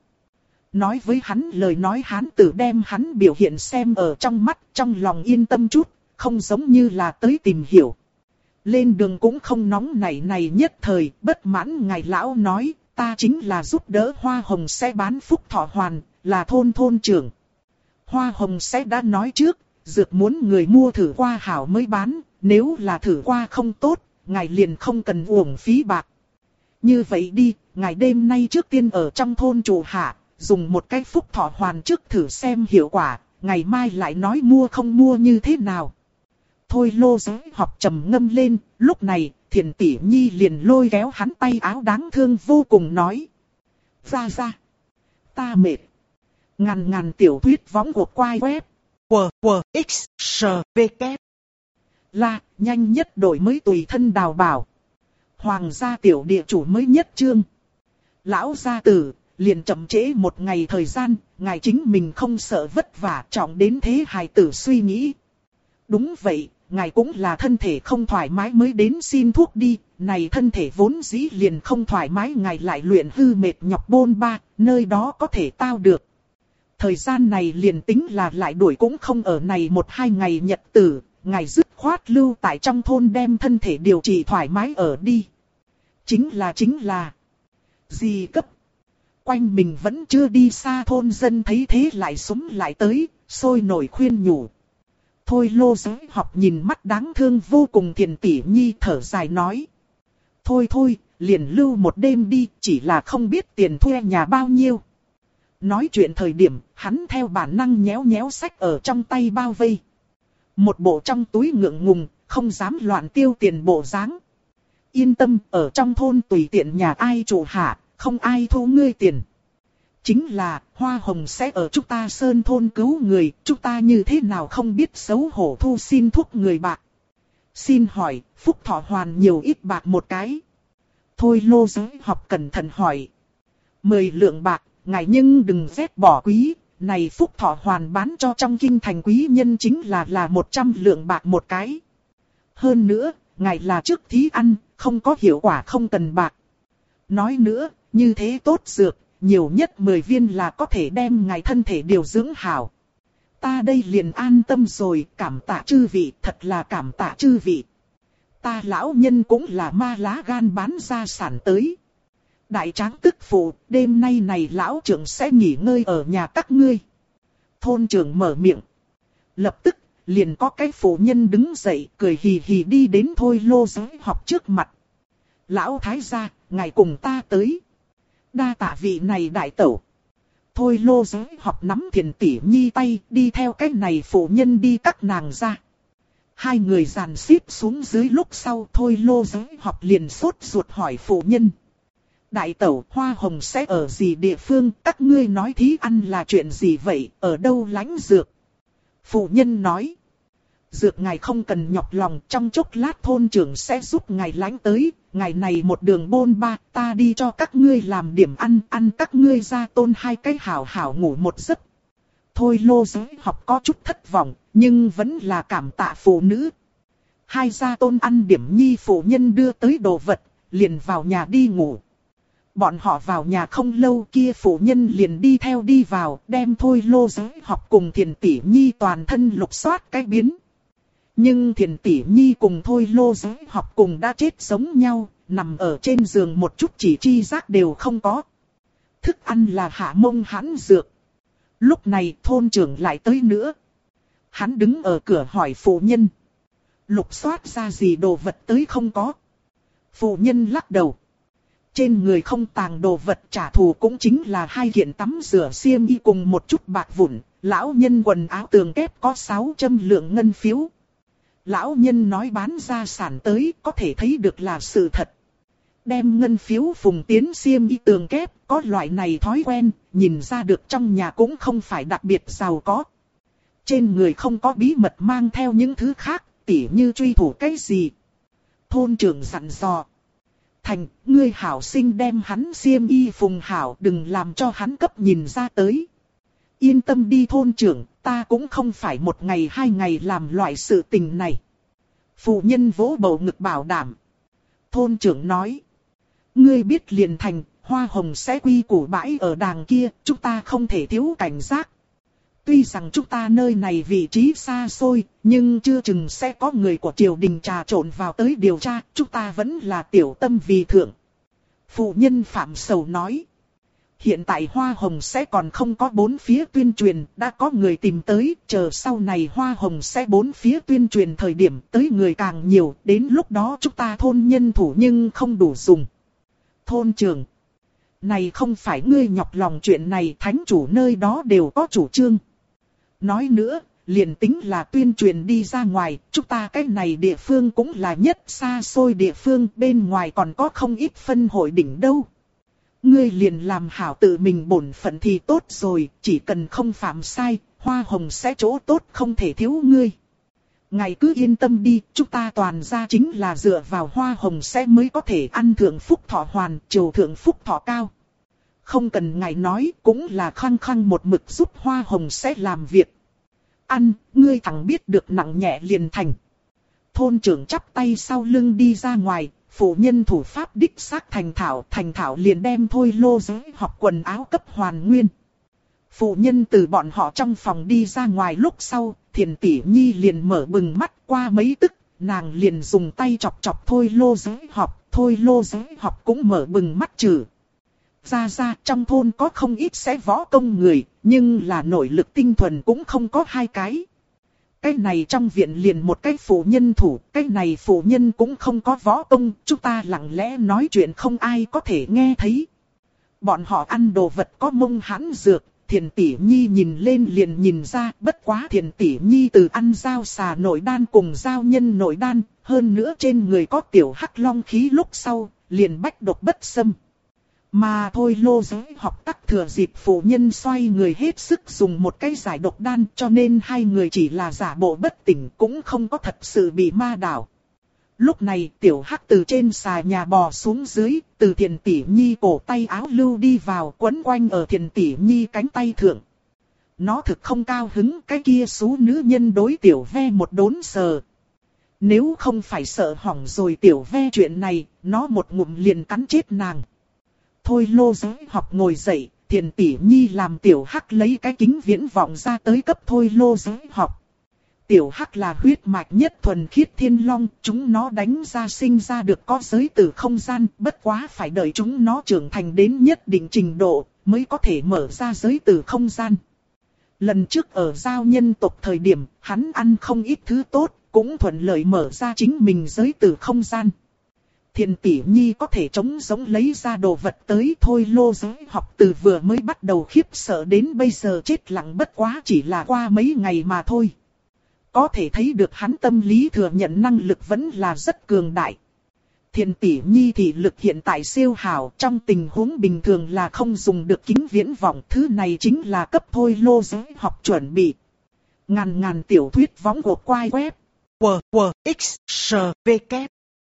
Nói với hắn lời nói hán tử đem hắn biểu hiện xem ở trong mắt, trong lòng yên tâm chút, không giống như là tới tìm hiểu. Lên đường cũng không nóng này nhất thời, bất mãn ngài lão nói, ta chính là giúp đỡ hoa hồng sẽ bán phúc thọ hoàn, là thôn trưởng. Hoa hồng sẽ đã nói trước, dược muốn người mua thử qua hảo mới bán, nếu là thử qua không tốt, ngài liền không cần uổng phí bạc. Như vậy đi, ngài đêm nay trước tiên ở trong thôn trụ hạ, dùng một cái phúc thọ hoàn trước thử xem hiệu quả, ngày mai lại nói mua không mua như thế nào. Thôi Lô Giới học trầm ngâm lên, lúc này, Thiền Tỷ Nhi liền lôi kéo hắn tay áo đáng thương vô cùng nói. Ra, ta mệt. Ngàn tiểu thuyết võng của quai web. QQXSVK. Là, nhanh nhất đổi mới tùy thân đào bảo. Hoàng gia tiểu địa chủ mới nhất chương. Lão gia tử, liền chậm trễ một ngày thời gian, ngài chính mình không sợ vất vả trọng đến thế hài tử suy nghĩ. Đúng vậy. Ngài cũng là thân thể không thoải mái mới đến xin thuốc đi, này thân thể vốn dĩ liền không thoải mái ngài lại luyện hư mệt nhọc bôn ba, nơi đó có thể tao được. Thời gian này liền tính là lại đuổi cũng không ở này 1-2 ngày nhật tử, ngài dứt khoát lưu tại trong thôn đem thân thể điều trị thoải mái ở đi. Chính là, gì cấp. Quanh mình vẫn chưa đi xa thôn dân thấy thế lại súng lại tới, sôi nổi khuyên nhủ. Thôi Lô Giới học nhìn mắt đáng thương vô cùng Thiền Tỷ Nhi thở dài nói. Thôi, liền lưu một đêm đi, chỉ là không biết tiền thuê nhà bao nhiêu. Nói chuyện thời điểm, hắn theo bản năng nhéo sách ở trong tay bao vây. Một bộ trong túi ngượng ngùng, không dám loạn tiêu tiền bộ dáng. Yên tâm, ở trong thôn tùy tiện nhà ai chủ hạ, không ai thu ngươi tiền. Chính là, Hoa Hồng sẽ ở chúng ta sơn thôn cứu người, chúng ta như thế nào không biết xấu hổ thu xin thuốc người bạc. Xin hỏi, Phúc Thọ Hoàn nhiều ít bạc một cái? Thôi Lô Giới Học cẩn thận hỏi. 10 lượng bạc, ngài nhưng đừng ghét bỏ quý, này Phúc Thọ Hoàn bán cho trong kinh thành quý nhân chính là 100 lượng bạc một cái. Hơn nữa, ngài là trước thí ăn, không có hiệu quả không cần bạc. Nói nữa, như thế tốt dược, nhiều nhất 10 viên là có thể đem ngài thân thể điều dưỡng hảo. Ta đây liền an tâm rồi, cảm tạ chư vị, thật là cảm tạ chư vị. Ta lão nhân cũng là ma lá gan bán gia sản tới. Đại tráng tức phụ, đêm nay này lão trưởng sẽ nghỉ ngơi ở nhà các ngươi. Thôn trưởng mở miệng. Lập tức, liền có cái phụ nhân đứng dậy, cười hì hì đi đến Thôi Lô Giới Học trước mặt. Lão thái gia, ngài cùng ta tới. Đa tạ vị này đại tẩu. Thôi Lô Giới Học nắm Thiền Tỷ Nhi tay, đi theo cái này phụ nhân đi các nàng ra. Hai người dàn xếp xuống dưới lúc sau, Thôi Lô Giới Học liền sốt ruột hỏi phụ nhân. Đại tẩu, Hoa Hồng sẽ ở gì địa phương, các ngươi nói thí ăn là chuyện gì vậy, ở đâu lãnh dược? Phụ nhân nói. Dược ngài không cần nhọc lòng, trong chốc lát thôn trưởng sẽ giúp ngài lãnh tới, ngày này một đường bôn ba, ta đi cho các ngươi làm điểm ăn, ăn các ngươi ra tôn hai cái hảo hảo ngủ một giấc. Thôi Lô Giới Học có chút thất vọng, nhưng vẫn là cảm tạ phụ nữ. Hai gia tôn ăn điểm nhi phụ nhân đưa tới đồ vật, liền vào nhà đi ngủ. Bọn họ vào nhà không lâu kia phụ nhân liền đi theo đi vào, đem Thôi Lô Giới Học cùng Thiền Tỷ Nhi toàn thân lục soát cái biến. Nhưng Thiền Tỷ Nhi cùng Thôi Lô Giới Học cùng đã chết giống nhau, nằm ở trên giường một chút chỉ chi giác đều không có. Thức ăn là hạ mông hãn dược. Lúc này thôn trưởng lại tới nữa. Hắn đứng ở cửa hỏi phụ nhân. Lục soát ra gì đồ vật tới không có. Phụ nhân lắc đầu. Trên người không tàng đồ vật trả thù cũng chính là 2 kiện tắm rửa xiêm y cùng một chút bạc vụn. Lão nhân quần áo tường kép có 600 lượng ngân phiếu. Lão nhân nói bán gia sản tới có thể thấy được là sự thật. Đem ngân phiếu phùng tiến xiêm y tường kép, có loại này thói quen, nhìn ra được trong nhà cũng không phải đặc biệt giàu có. Trên người không có bí mật mang theo những thứ khác, tỉ như truy thủ cái gì. Thôn trưởng dặn dò. Thành, ngươi hảo sinh đem hắn xiêm y phùng hảo, đừng làm cho hắn cấp nhìn ra tới. Yên tâm đi thôn trưởng, ta cũng không phải 1 ngày 2 ngày làm loại sự tình này. Phụ nhân vỗ bầu ngực bảo đảm. Thôn trưởng nói. Ngươi biết liền thành, Hoa Hồng sẽ quy củ bãi ở đàng kia, chúng ta không thể thiếu cảnh giác. Tuy rằng chúng ta nơi này vị trí xa xôi, nhưng chưa chừng sẽ có người của triều đình trà trộn vào tới điều tra, chúng ta vẫn là tiểu tâm vì thượng. Phụ nhân Phạm Sầu nói. Hiện tại Hoa Hồng sẽ còn không có 4 phía tuyên truyền, đã có người tìm tới, chờ sau này Hoa Hồng sẽ 4 phía tuyên truyền thời điểm tới người càng nhiều, đến lúc đó chúng ta thôn nhân thủ nhưng không đủ dùng. Thôn trưởng, này không phải ngươi nhọc lòng chuyện này, thánh chủ nơi đó đều có chủ trương. Nói nữa, liền tính là tuyên truyền đi ra ngoài, chúng ta cái này địa phương cũng là nhất xa xôi địa phương, bên ngoài còn có không ít phân hội đỉnh đâu. Ngươi liền làm hảo tự mình bổn phận thì tốt rồi, chỉ cần không phạm sai, Hoa Hồng sẽ chỗ tốt không thể thiếu ngươi. Ngài cứ yên tâm đi, chúng ta toàn ra chính là dựa vào Hoa Hồng sẽ mới có thể ăn thượng phúc thọ hoàn, triều thượng phúc thọ cao. Không cần ngài nói, cũng là khăng khăng một mực giúp Hoa Hồng sẽ làm việc. Ăn, ngươi thẳng biết được nặng nhẹ liền thành. Thôn trưởng chắp tay sau lưng đi ra ngoài, phụ nhân thủ pháp đích xác thành thạo liền đem Thôi Lô Giới Học quần áo cấp hoàn nguyên. Phụ nhân từ bọn họ trong phòng đi ra ngoài lúc sau, Thiền Tỷ Nhi liền mở bừng mắt, qua mấy tức, nàng liền dùng tay chọc chọc Thôi Lô Giới Học, Thôi Lô Giới Học cũng mở bừng mắt trừ. Ra trong thôn có không ít sẽ võ công người, nhưng là nội lực tinh thuần cũng không có 2 cái. Cái này trong viện liền một cái phụ nhân thủ, cái này phụ nhân cũng không có võ công, chúng ta lặng lẽ nói chuyện không ai có thể nghe thấy. Bọn họ ăn đồ vật có mông hãn dược, Thiền Tỷ Nhi nhìn lên liền nhìn ra, bất quá Thiền Tỷ Nhi từ ăn dao xà nội đan cùng dao nhân nội đan, hơn nữa trên người có tiểu hắc long khí lúc sau, liền bách độc bất xâm. Mà thôi Lô Giới Học tắc thừa dịp phụ nhân xoay người hết sức dùng một cái giải độc đan, cho nên hai người chỉ là giả bộ bất tỉnh, cũng không có thật sự bị ma đảo. Lúc này Tiểu Hắc từ trên xà nhà bò xuống dưới, từ Thiền Tỷ Nhi cổ tay áo lưu đi vào, quấn quanh ở Thiền Tỷ Nhi cánh tay thượng. Nó thực không cao hứng, cái kia xú nữ nhân đối Tiểu Ve một đốn sờ. Nếu không phải sợ hỏng rồi Tiểu Ve chuyện này, nó một ngụm liền cắn chết nàng. Thôi Lô Giới Học ngồi dậy, Thiền Tỷ Nhi làm Tiểu Hắc lấy cái kính viễn vọng ra tới cấp Thôi Lô Giới Học. Tiểu Hắc là huyết mạch nhất thuần khiết thiên long, chúng nó đánh ra sinh ra được có giới tử không gian, bất quá phải đợi chúng nó trưởng thành đến nhất định trình độ, mới có thể mở ra giới tử không gian. Lần trước ở giao nhân tộc thời điểm, hắn ăn không ít thứ tốt, cũng thuận lợi mở ra chính mình giới tử không gian. Thiền Tỷ Nhi có thể trống giống lấy ra đồ vật tới. Thôi Lô Giới Học từ vừa mới bắt đầu khiếp sợ đến bây giờ chết lặng bất quá chỉ là qua mấy ngày mà thôi. Có thể thấy được hắn tâm lý thừa nhận năng lực vẫn là rất cường đại. Thiền Tỷ Nhi thị lực hiện tại siêu hảo, trong tình huống bình thường là không dùng được kính viễn vọng, thứ này chính là cấp Thôi Lô Giới Học chuẩn bị. Ngàn tiểu thuyết võng của quai web. WWXSVK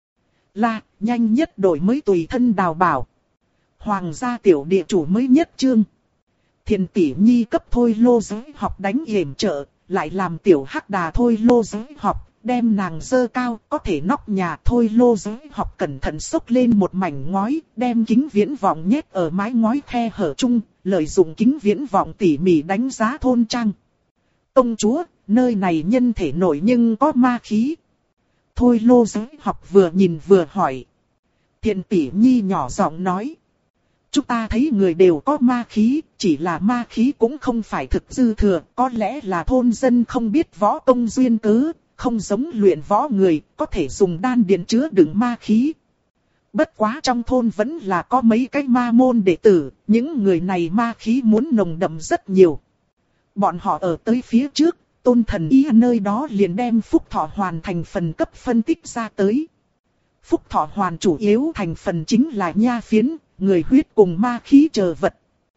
là nhanh nhất đổi mới tùy thân đào bảo. Hoàng gia tiểu địa chủ mới nhất chương. Thiền Tỷ Nhi cấp Thôi Lô Giới Học đánh yểm trợ, lại làm Tiểu Hắc đà Thôi Lô Giới Học, đem nàng dơ cao, có thể nóc nhà. Thôi Lô Giới Học cẩn thận xốc lên một mảnh ngói, đem kính viễn vọng nhét ở mái ngói khe hở chung, lợi dụng kính viễn vọng tỉ mỉ đánh giá thôn trang. Công chúa, nơi này nhân thể nổi nhưng có ma khí. Thôi Lô Giới Học vừa nhìn vừa hỏi. Thiền Tỷ Nhi nhỏ giọng nói. Chúng ta thấy người đều có ma khí, chỉ là ma khí cũng không phải thực dư thừa, có lẽ là thôn dân không biết võ công duyên cớ, không giống luyện võ người, có thể dùng đan điền chứa đựng ma khí. Bất quá trong thôn vẫn là có mấy cái ma môn đệ tử, những người này ma khí muốn nồng đậm rất nhiều. Bọn họ ở tới phía trước, Tôn Thần Y nơi đó liền đem Phúc Thọ Hoàn thành phần cấp phân tích ra tới. Phúc Thọ Hoàn chủ yếu thành phần chính là nha phiến, người huyết cùng ma khí chờ vật.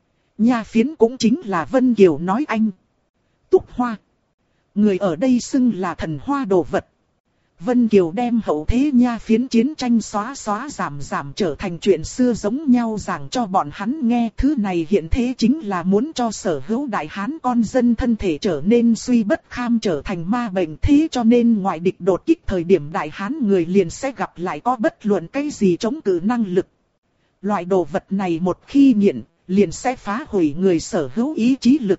Nha phiến cũng chính là Vân Kiều nói anh. Túc hoa. Người ở đây xưng là thần hoa đồ vật. Vân Kiều đem hậu thế nha phiến chiến tranh xóa giảm trở thành chuyện xưa giống nhau giảng cho bọn hắn nghe. Thứ này hiện thế chính là muốn cho sở hữu đại hán con dân thân thể trở nên suy bất kham trở thành ma bệnh. Thế cho nên ngoại địch đột kích thời điểm đại hán người liền sẽ gặp lại có bất luận cái gì chống cự năng lực. Loại đồ vật này một khi nghiện, liền sẽ phá hủy người sở hữu ý chí lực.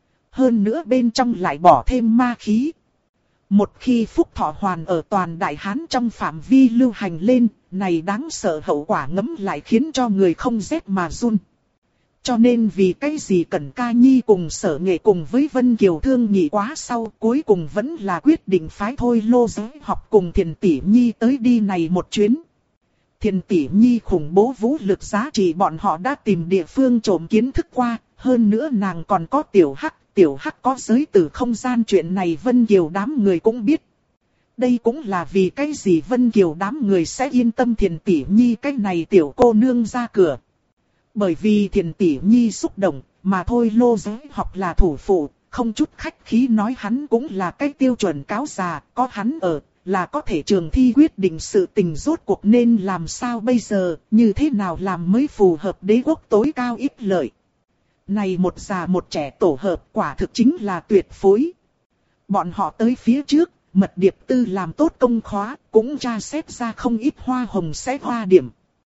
Hơn nữa bên trong lại bỏ thêm ma khí. Một khi Phúc Thọ Hoàn ở toàn Đại Hán trong phạm vi lưu hành lên, này đáng sợ hậu quả ngấm lại khiến cho người không rét mà run. Cho nên vì cái gì Cẩn Ca Nhi cùng Sở Nghệ cùng với Vân Kiều thương nghị quá sau, cuối cùng vẫn là quyết định phái Thôi Lô Giới Học cùng Thiền Tỷ Nhi tới đi này một chuyến. Thiền Tỷ Nhi khủng bố vũ lực giá trị bọn họ đã tìm địa phương trộm kiến thức qua, hơn nữa nàng còn có Tiểu Hắc có giới tử không gian chuyện này Vân Kiều đám người cũng biết. Đây cũng là vì cái gì Vân Kiều đám người sẽ yên tâm Thiền Tỷ Nhi cái này tiểu cô nương ra cửa. Bởi vì Thiền Tỷ Nhi xúc động, mà Thôi Lô Giới Học là thủ phụ, không chút khách khí nói hắn cũng là cái tiêu chuẩn cáo già, có hắn ở, là có thể trường thi quyết định sự tình rốt cuộc nên làm sao bây giờ, như thế nào làm mới phù hợp đế quốc tối cao ích lợi. Này một già một trẻ tổ hợp quả thực chính là tuyệt phối. Bọn họ tới phía trước, Mật Điệp Tư làm tốt công khóa, cũng tra xét ra không ít hoa hồng sẽ hoa điểm.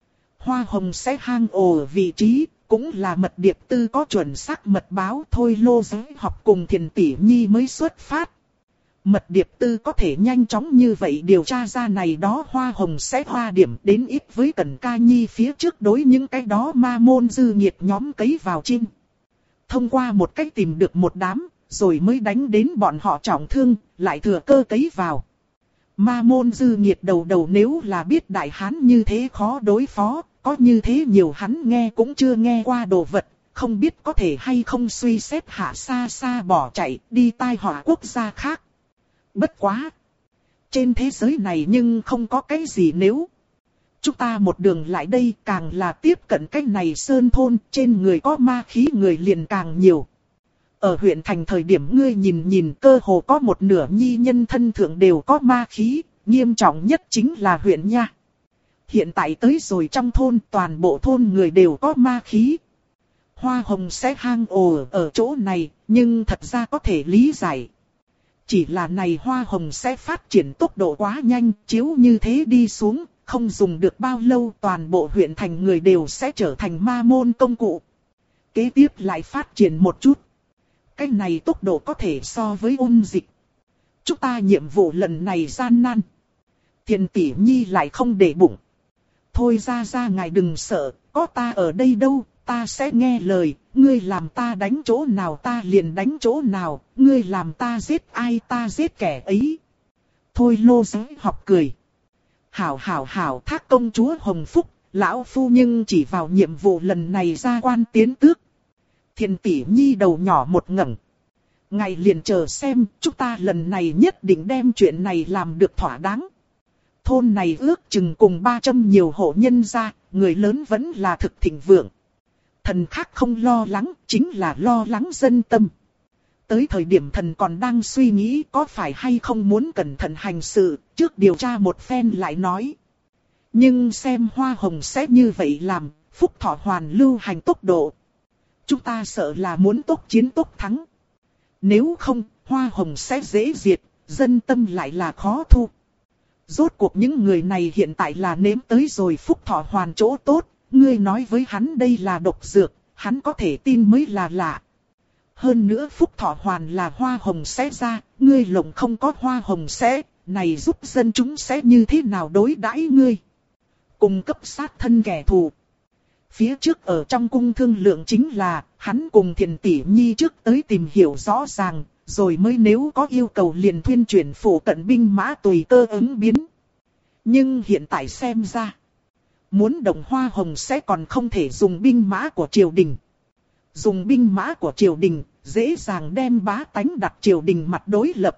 Hoa hồng sẽ hang ổ ở vị trí, cũng là Mật Điệp Tư có chuẩn xác mật báo. Thôi Lô Giới Học cùng Thiền Tỷ Nhi mới xuất phát. Mật Điệp Tư có thể nhanh chóng như vậy điều tra ra này đó hoa hồng sẽ hoa điểm đến ít với Cẩn Ca Nhi phía trước đối những cái đó ma môn dư nghiệt nhóm cấy vào chinh. Thông qua một cách tìm được một đám, rồi mới đánh đến bọn họ trọng thương, lại thừa cơ cấy vào. Ma môn dư nghiệt đầu nếu là biết Đại Hán như thế khó đối phó, có như thế nhiều hắn nghe cũng chưa nghe qua đồ vật, không biết có thể hay không suy xét hạ xa bỏ chạy đi tai họa quốc gia khác. Bất quá! Trên thế giới này nhưng không có cái gì nếu. Chúng ta một đường lại đây càng là tiếp cận cái này sơn thôn, trên người có ma khí người liền càng nhiều. Ở huyện thành thời điểm ngươi nhìn nhìn cơ hồ có một nửa nhi nhân thân thượng đều có ma khí, nghiêm trọng nhất chính là huyện nha. Hiện tại tới rồi trong thôn, toàn bộ thôn người đều có ma khí. Hoa hồng sẽ hang ổ ở chỗ này, nhưng thật ra có thể lý giải. Chỉ là này hoa hồng sẽ phát triển tốc độ quá nhanh, chiếu như thế đi xuống, không dùng được bao lâu toàn bộ huyện thành người đều sẽ trở thành ma môn công cụ. Kế tiếp lại phát triển một chút. Cái này tốc độ có thể so với ôn dịch. Chúng ta nhiệm vụ lần này gian nan. Thiền tỷ nhi lại không để bụng. Thôi ra ngài đừng sợ, có ta ở đây đâu, ta sẽ nghe lời, ngươi làm ta đánh chỗ nào ta liền đánh chỗ nào, ngươi làm ta giết ai ta giết kẻ ấy. Thôi Lô Giới học cười. Hảo thác công chúa Hồng Phúc, lão phu nhưng chỉ vào nhiệm vụ lần này ra quan tiến tước. Thiền tỷ nhi đầu nhỏ một ngẩng. Ngài liền chờ xem, chúng ta lần này nhất định đem chuyện này làm được thỏa đáng. Thôn này ước chừng cùng 300 nhiều hộ nhân gia, người lớn vẫn là thực thịnh vượng. Thần khác không lo lắng, chính là lo lắng dân tâm. Tới thời điểm thần còn đang suy nghĩ có phải hay không muốn cẩn thận hành sự, trước điều tra một phen lại nói. Nhưng xem hoa hồng sẽ như vậy làm, phúc thọ hoàn lưu hành tốc độ. Chúng ta sợ là muốn tốc chiến tốc thắng. Nếu không, hoa hồng sẽ dễ diệt, dân tâm lại là khó thu. Rốt cuộc những người này hiện tại là nếm tới rồi phúc thọ hoàn chỗ tốt, ngươi nói với hắn đây là độc dược, hắn có thể tin mới là lạ. Hơn nữa phúc thọ hoàn là hoa hồng sẽ ra, ngươi lộng không có hoa hồng sẽ, này giúp dân chúng sẽ như thế nào đối đãi ngươi. Cùng cấp sát thân kẻ thù. Phía trước ở trong cung thương lượng chính là, hắn cùng Thiền tỷ nhi trước tới tìm hiểu rõ ràng, rồi mới nếu có yêu cầu liền thuyên chuyển phủ cận binh mã tùy cơ ứng biến. Nhưng hiện tại xem ra, muốn động hoa hồng sẽ còn không thể dùng binh mã của triều đình. Dùng binh mã của triều đình, dễ dàng đem bá tánh đặt triều đình mặt đối lập.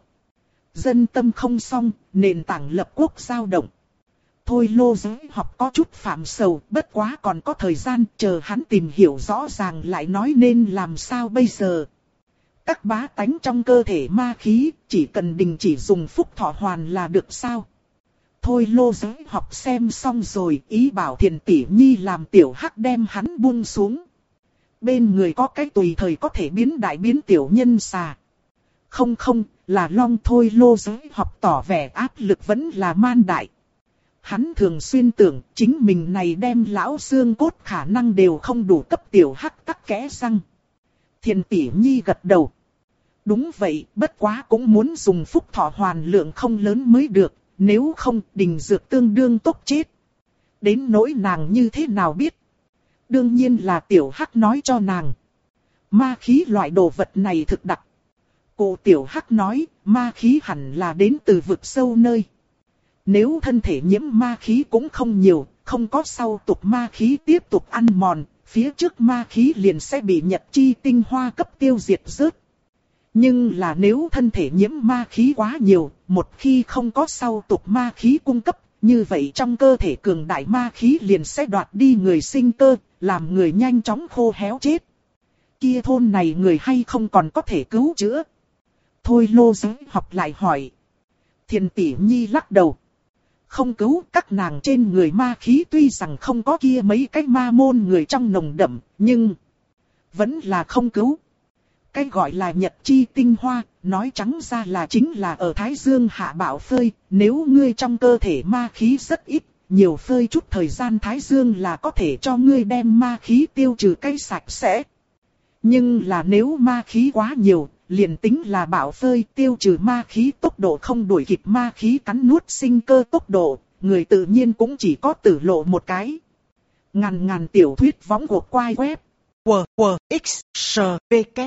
Dân tâm không xong, nền tảng lập quốc dao động. Thôi Lô Giới học có chút phạm sầu, bất quá còn có thời gian chờ hắn tìm hiểu rõ ràng lại nói nên làm sao bây giờ. Các bá tánh trong cơ thể ma khí, chỉ cần đình chỉ dùng phúc thọ hoàn là được sao. Thôi Lô Giới học xem xong rồi, ý bảo Thiền tỷ nhi làm tiểu hắc đem hắn buông xuống. Bên người có cái tùy thời có thể biến đại biến tiểu nhân xà. Không, là long. Thôi Lô Giới học tỏ vẻ áp lực vẫn là man đại. Hắn thường xuyên tưởng chính mình này đem lão xương cốt khả năng đều không đủ cấp tiểu hắc tắc kẽ răng. Thiền tỷ nhi gật đầu. Đúng vậy, bất quá cũng muốn dùng phúc thọ hoàn lượng không lớn mới được, nếu không đình dược tương đương tốt chết. Đến nỗi nàng như thế nào biết? Đương nhiên là tiểu hắc nói cho nàng. Ma khí loại đồ vật này thực đặc. Cô tiểu hắc nói, ma khí hẳn là đến từ vực sâu nơi. Nếu thân thể nhiễm ma khí cũng không nhiều, không có sau tục ma khí tiếp tục ăn mòn, phía trước ma khí liền sẽ bị nhật chi tinh hoa cấp tiêu diệt rớt. Nhưng là nếu thân thể nhiễm ma khí quá nhiều, một khi không có sau tục ma khí cung cấp, như vậy trong cơ thể cường đại ma khí liền sẽ đoạt đi người sinh cơ, làm người nhanh chóng khô héo chết. Kia thôn này người hay không còn có thể cứu chữa? Thôi Lô Giới học lại hỏi. Thiền tỷ nhi lắc đầu. Không cứu, các nàng trên người ma khí tuy rằng không có kia mấy cái ma môn người trong nồng đậm, nhưng vẫn là không cứu. Cái gọi là nhật chi tinh hoa, nói trắng ra là chính là ở Thái Dương hạ bão phơi, nếu ngươi trong cơ thể ma khí rất ít, nhiều phơi chút thời gian Thái Dương là có thể cho ngươi đem ma khí tiêu trừ cái sạch sẽ. Nhưng là nếu ma khí quá nhiều, liền tính là bão phơi tiêu trừ ma khí tốc độ không đuổi kịp ma khí cắn nuốt sinh cơ tốc độ, người tự nhiên cũng chỉ có tử lộ một cái. Ngàn tiểu thuyết võng của quai web. X, S, V, K.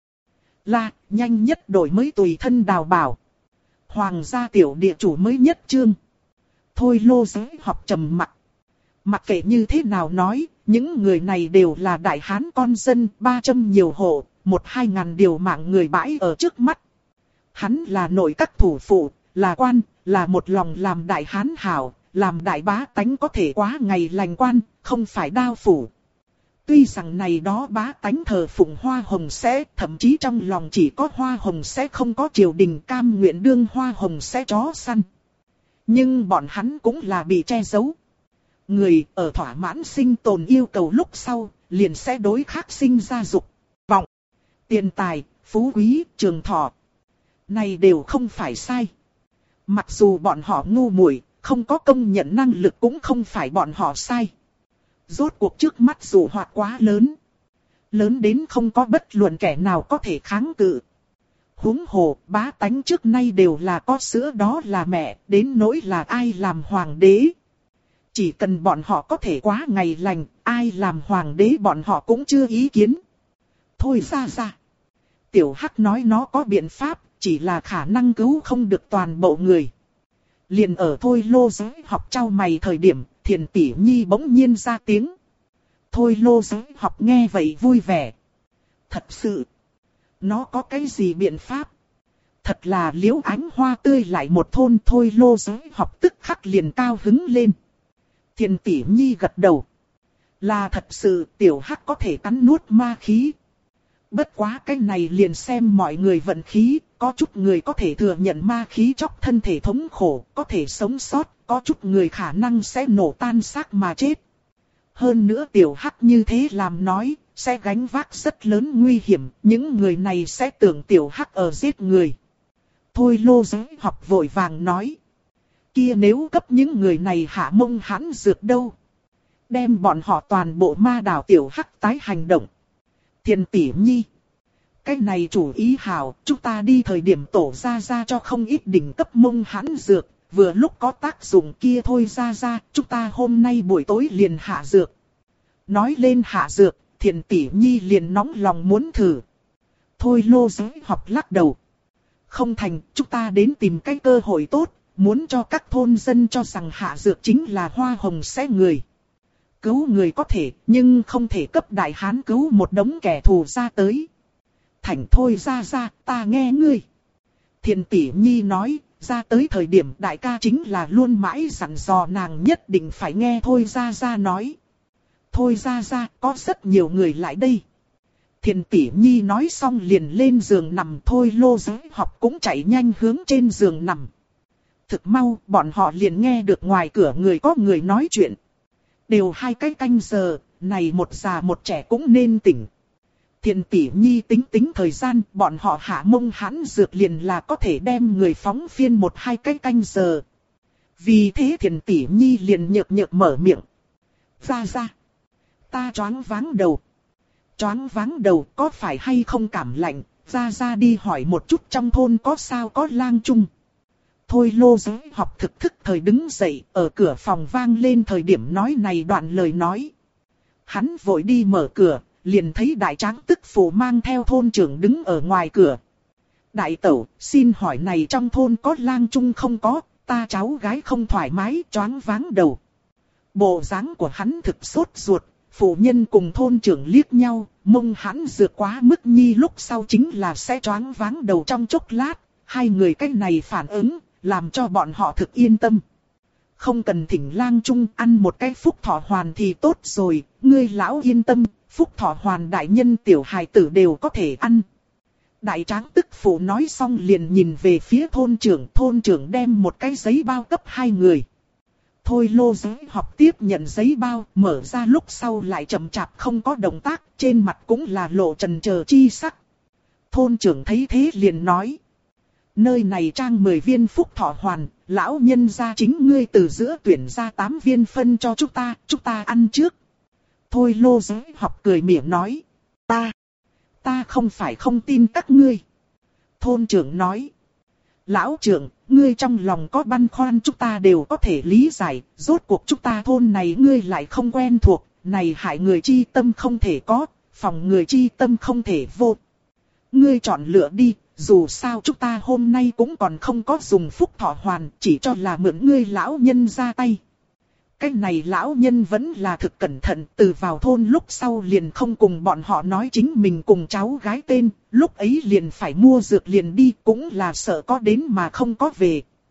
Là, nhanh nhất đổi mới tùy thân đào bảo. Hoàng gia tiểu địa chủ mới nhất chương. Thôi Lô Giới học trầm mặc. Mặc kệ như thế nào nói, những người này đều là đại hán con dân, 300 nhiều hộ, 1-2 ngàn điều mạng người bãi ở trước mắt. Hắn là nội các thủ phụ, là quan, là một lòng làm đại hán hảo, làm đại bá tánh có thể quá ngày lành quan, không phải đao phủ. Tuy rằng này đó bá tánh thờ phụng hoa hồng sẽ, thậm chí trong lòng chỉ có hoa hồng sẽ không có triều đình cam nguyện đương hoa hồng sẽ chó săn. Nhưng bọn hắn cũng là bị che giấu. Người ở thỏa mãn sinh tồn yêu cầu lúc sau, liền sẽ đối khác sinh ra dục, vọng, tiền tài, phú quý, trường thọ. Này đều không phải sai. Mặc dù bọn họ ngu muội, không có công nhận năng lực cũng không phải bọn họ sai. Rốt cuộc trước mắt dụ hoặc quá lớn. Lớn đến không có bất luận kẻ nào có thể kháng cự. Huống hồ, bá tánh trước nay đều là có sữa đó là mẹ, đến nỗi là ai làm hoàng đế. Chỉ cần bọn họ có thể quá ngày lành, ai làm hoàng đế bọn họ cũng chưa ý kiến. Thôi ra. Tiểu Hắc nói nó có biện pháp, chỉ là khả năng cứu không được toàn bộ người. Liền ở Thôi Lô Giới Học trao mày thời điểm, Thiền Tỷ Nhi bỗng nhiên ra tiếng. Thôi Lô Giới Học nghe vậy vui vẻ. Thật sự, nó có cái gì biện pháp? Thật là liễu ánh hoa tươi lại một thôn. Thôi Lô Giới Học tức khắc liền cao hứng lên. Thiền Tỷ Nhi gật đầu. Là thật sự Tiểu Hắc có thể cắn nuốt ma khí. Bất quá cái này liền xem mọi người vận khí, có chút người có thể thừa nhận ma khí chóc thân thể thống khổ, có thể sống sót, có chút người khả năng sẽ nổ tan xác mà chết. Hơn nữa Tiểu Hắc như thế làm nói, sẽ gánh vác rất lớn nguy hiểm, những người này sẽ tưởng Tiểu Hắc ở giết người. Thôi Lô Giới Học vội vàng nói. Kia nếu cấp những người này hạ mông hãn dược đâu? Đem bọn họ toàn bộ ma đảo. Tiểu Hắc tái hành động. Thiền Tỷ Nhi. Cái này chủ ý hảo, chúng ta đi thời điểm tổ ra cho không ít đỉnh cấp mông hãn dược, vừa lúc có tác dụng kia thôi ra, chúng ta hôm nay buổi tối liền hạ dược. Nói lên hạ dược, Thiền Tỷ Nhi liền nóng lòng muốn thử. Thôi Lô Giới Học lắc đầu. Không thành, chúng ta đến tìm cái cơ hội tốt, muốn cho các thôn dân cho rằng hạ dược chính là hoa hồng sẽ người. Cứu người có thể, nhưng không thể cấp đại hán cứu một đống kẻ thù ra tới. Thành thôi ra, ta nghe ngươi. Thiền Tỷ Nhi nói, ra tới thời điểm đại ca chính là luôn mãi dặn dò nàng nhất định phải nghe thôi ra nói. Thôi ra, có rất nhiều người lại đây. Thiền Tỷ Nhi nói xong liền lên giường nằm. Thôi Lô Giới Học cũng chạy nhanh hướng trên giường nằm. Thực mau, bọn họ liền nghe được ngoài cửa người có người nói chuyện. Đều 2 cái canh giờ, này một già một trẻ cũng nên tỉnh. Thiền Tỷ Nhi tính thời gian, bọn họ hạ mông hãn dược liền là có thể đem người phóng phiên 1-2 cái canh giờ. Vì thế Thiền Tỷ Nhi liền nhợt mở miệng. Ra, ta choáng váng đầu. Choáng váng đầu có phải hay không cảm lạnh, ra đi hỏi một chút trong thôn có sao có lang chung. Thôi Lô Giới Học thực thức thời đứng dậy, ở cửa phòng vang lên thời điểm nói này đoạn lời nói. Hắn vội đi mở cửa, liền thấy đại tráng tức phụ mang theo thôn trưởng đứng ở ngoài cửa. Đại tẩu, xin hỏi này trong thôn có lang chung không có, ta cháu gái không thoải mái, choáng váng đầu. Bộ dáng của hắn thực sốt ruột, phụ nhân cùng thôn trưởng liếc nhau, mông hắn dược quá mức nhi lúc sau chính là sẽ choáng váng đầu trong chốc lát, 2 người cái này phản ứng, làm cho bọn họ thực yên tâm. Không cần thỉnh lang chung ăn một cái phúc thọ hoàn thì tốt rồi, ngươi lão yên tâm, phúc thọ hoàn đại nhân tiểu hài tử đều có thể ăn. Đại tráng tức phụ nói xong liền nhìn về phía thôn trưởng đem một cái giấy bao cấp 2 người. Thôi Lô Giới Học tiếp nhận giấy bao, mở ra lúc sau lại chậm chạp không có động tác, trên mặt cũng là lộ trần chờ chi sắc. Thôn trưởng thấy thế liền nói. Nơi này trang 10 viên phúc thọ hoàn, lão nhân gia chính ngươi từ giữa tuyển ra 8 viên phân cho chúng ta ăn trước. Thôi Lô Giới Học cười mỉa nói. Ta không phải không tin các ngươi. Thôn trưởng nói. Lão trưởng, ngươi trong lòng có băn khoăn chúng ta đều có thể lý giải, rốt cuộc chúng ta thôn này ngươi lại không quen thuộc, này hại người chi tâm không thể có, phòng người chi tâm không thể vô. Ngươi chọn lựa đi, dù sao chúng ta hôm nay cũng còn không có dùng phúc thọ hoàn, chỉ cho là mượn ngươi lão nhân ra tay. Cái này lão nhân vẫn là thực cẩn thận, từ vào thôn lúc sau liền không cùng bọn họ nói chính mình cùng cháu gái tên, lúc ấy liền phải mua dược liền đi, cũng là sợ có đến mà không có về.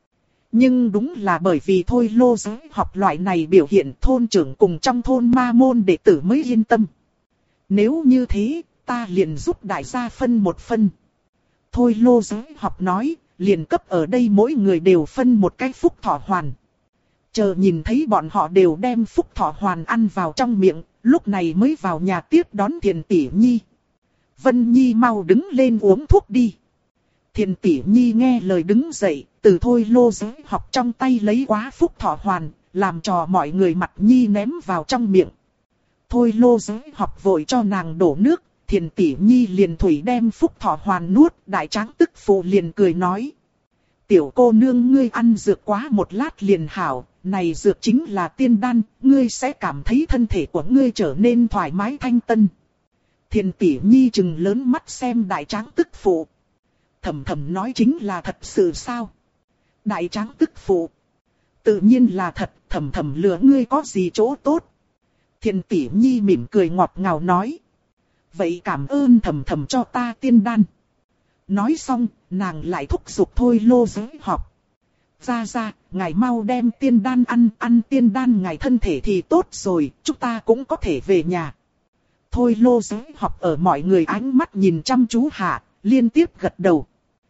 Nhưng đúng là bởi vì thôi lô giới học loại này biểu hiện, thôn trưởng cùng trong thôn ma môn đệ tử mới yên tâm. Nếu như thế, ta liền giúp đại gia phân một phân. Thôi lô giới học nói, liền cấp ở đây mỗi người đều phân một cái phúc thọ hoàn. Chờ nhìn thấy bọn họ đều đem phúc thọ hoàn ăn vào trong miệng, lúc này mới vào nhà tiếp đón Thiền Tỷ Nhi. Vân Nhi mau đứng lên uống thuốc đi. Thiền Tỷ Nhi nghe lời đứng dậy, từ thôi lô giới học trong tay lấy quá phúc thọ hoàn, làm cho mọi người mặt Nhi ném vào trong miệng. Thôi lô giới học vội cho nàng đổ nước, Thiền Tỷ Nhi liền thủy đem phúc thọ hoàn nuốt, đại tráng tức phụ liền cười nói. Tiểu cô nương ngươi ăn dược quá một lát liền hảo, này dược chính là tiên đan, ngươi sẽ cảm thấy thân thể của ngươi trở nên thoải mái thanh tân. Thiền Tỷ Nhi trừng lớn mắt xem đại tráng tức phụ. Thầm thầm nói chính là thật sự sao? Đại tráng tức phụ. Tự nhiên là thật, thầm thầm lừa ngươi có gì chỗ tốt? Thiền Tỷ Nhi mỉm cười ngọt ngào nói. Vậy cảm ơn thầm thầm cho ta tiên đan. Nói xong, nàng lại thúc giục thôi lô giới học. Ra, ngài mau đem tiên đan ăn tiên đan ngài thân thể thì tốt rồi, chúng ta cũng có thể về nhà. Thôi lô giới học ở mọi người ánh mắt nhìn chăm chú hạ, liên tiếp gật đầu.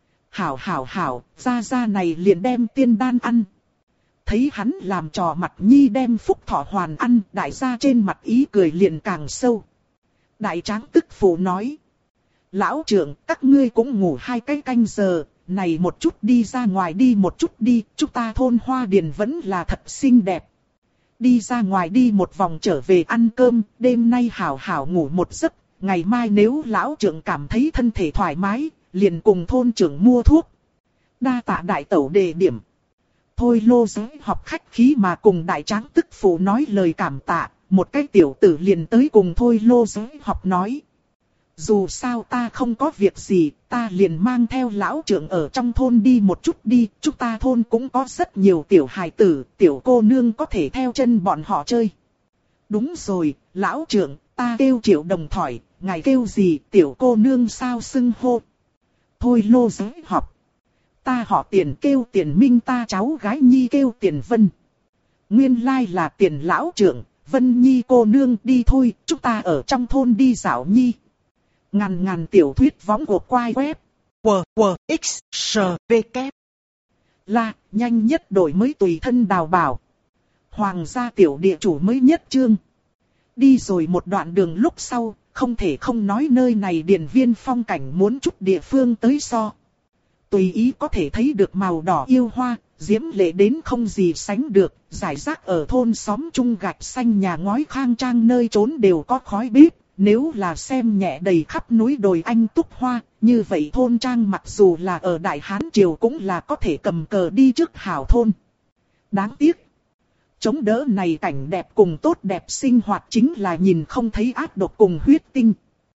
Hảo, ra này liền đem tiên đan ăn. Thấy hắn làm trò mặt Nhi đem phúc thọ hoàn ăn, đại gia trên mặt ý cười liền càng sâu. Đại tráng tức phụ nói. Lão trưởng, các ngươi cũng ngủ 2 cái canh giờ, này một chút đi ra ngoài đi một chút đi, chúng ta thôn Hoa Điền vẫn là thật xinh đẹp. Đi ra ngoài đi một vòng trở về ăn cơm, đêm nay hảo ngủ một giấc, ngày mai nếu lão trưởng cảm thấy thân thể thoải mái, liền cùng thôn trưởng mua thuốc. Đa tạ đại tẩu đề điểm. Thôi lô giới học khách khí mà cùng đại tráng tức phụ nói lời cảm tạ, một cái tiểu tử liền tới cùng thôi lô giới học nói. Dù sao ta không có việc gì, ta liền mang theo lão trưởng ở trong thôn đi một chút đi, chúng ta thôn cũng có rất nhiều tiểu hài tử, tiểu cô nương có thể theo chân bọn họ chơi. Đúng rồi, lão trưởng, ta kêu Triệu Đồng Thỏi, ngài kêu gì, tiểu cô nương sao xưng hô. Thôi lô giới học. Ta họ Tiền kêu Tiền Minh, ta cháu gái Nhi kêu Tiền Vân. Nguyên lai là Tiền lão trưởng, Vân Nhi cô nương đi thôi, chúng ta ở trong thôn đi dạo Nhi. Ngàn tiểu thuyết võng của quai web. WWXSVK. Là, nhanh nhất đổi mới tùy thân đào bảo. Hoàng gia tiểu địa chủ mới nhất chương. Đi rồi một đoạn đường lúc sau, không thể không nói nơi này điền viên phong cảnh muốn chút địa phương tới so. Tùy ý có thể thấy được màu đỏ yêu hoa, diễm lệ đến không gì sánh được, rải rác ở thôn xóm chung gạch xanh nhà ngói khang trang nơi trốn đều có khói bếp. Nếu là xem nhẹ đầy khắp núi đồi anh túc hoa, như vậy thôn trang mặc dù là ở Đại Hán Triều cũng là có thể cầm cờ đi trước hảo thôn. Đáng tiếc. Chống đỡ này cảnh đẹp cùng tốt đẹp sinh hoạt chính là nhìn không thấy ác độc cùng huyết tinh.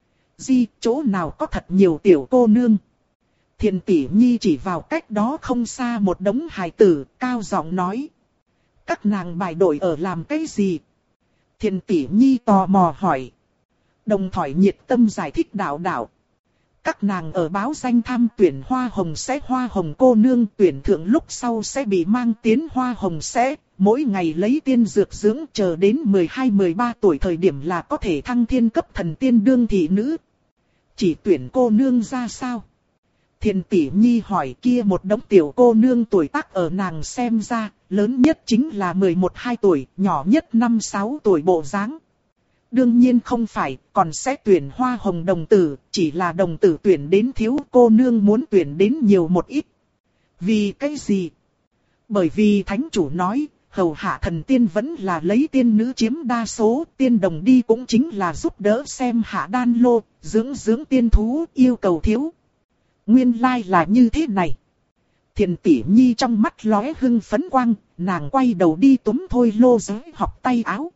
Chỗ nào có thật nhiều tiểu cô nương. Thiền Tỷ Nhi chỉ vào cách đó không xa một đống hài tử, cao giọng nói. Các nàng bài đội ở làm cái gì? Thiền Tỷ Nhi tò mò hỏi. Đồng Thỏi nhiệt tâm giải thích đạo. Các nàng ở báo danh tham tuyển hoa hồng sẽ hoa hồng cô nương, tuyển thượng lúc sau sẽ bị mang tiến hoa hồng sẽ, mỗi ngày lấy tiên dược dưỡng, chờ đến 12-13 tuổi thời điểm là có thể thăng thiên cấp thần tiên đương thị nữ. Chỉ tuyển cô nương ra sao? Thiền Tỷ Nhi hỏi. Kia một đống tiểu cô nương tuổi tác ở nàng xem ra, lớn nhất chính là 11-12 tuổi, nhỏ nhất 5-6 tuổi bộ dáng. Đương nhiên không phải, còn sẽ tuyển hoa hồng đồng tử, chỉ là đồng tử tuyển đến thiếu, cô nương muốn tuyển đến nhiều một ít. Vì cái gì? Bởi vì thánh chủ nói, hầu hạ thần tiên vẫn là lấy tiên nữ chiếm đa số, tiên đồng đi cũng chính là giúp đỡ xem hạ đan lô, dưỡng tiên thú, yêu cầu thiếu. Nguyên lai là như thế này. Thiền Tỷ Nhi trong mắt lóe hưng phấn quang, nàng quay đầu đi túm thôi lô giới học tay áo.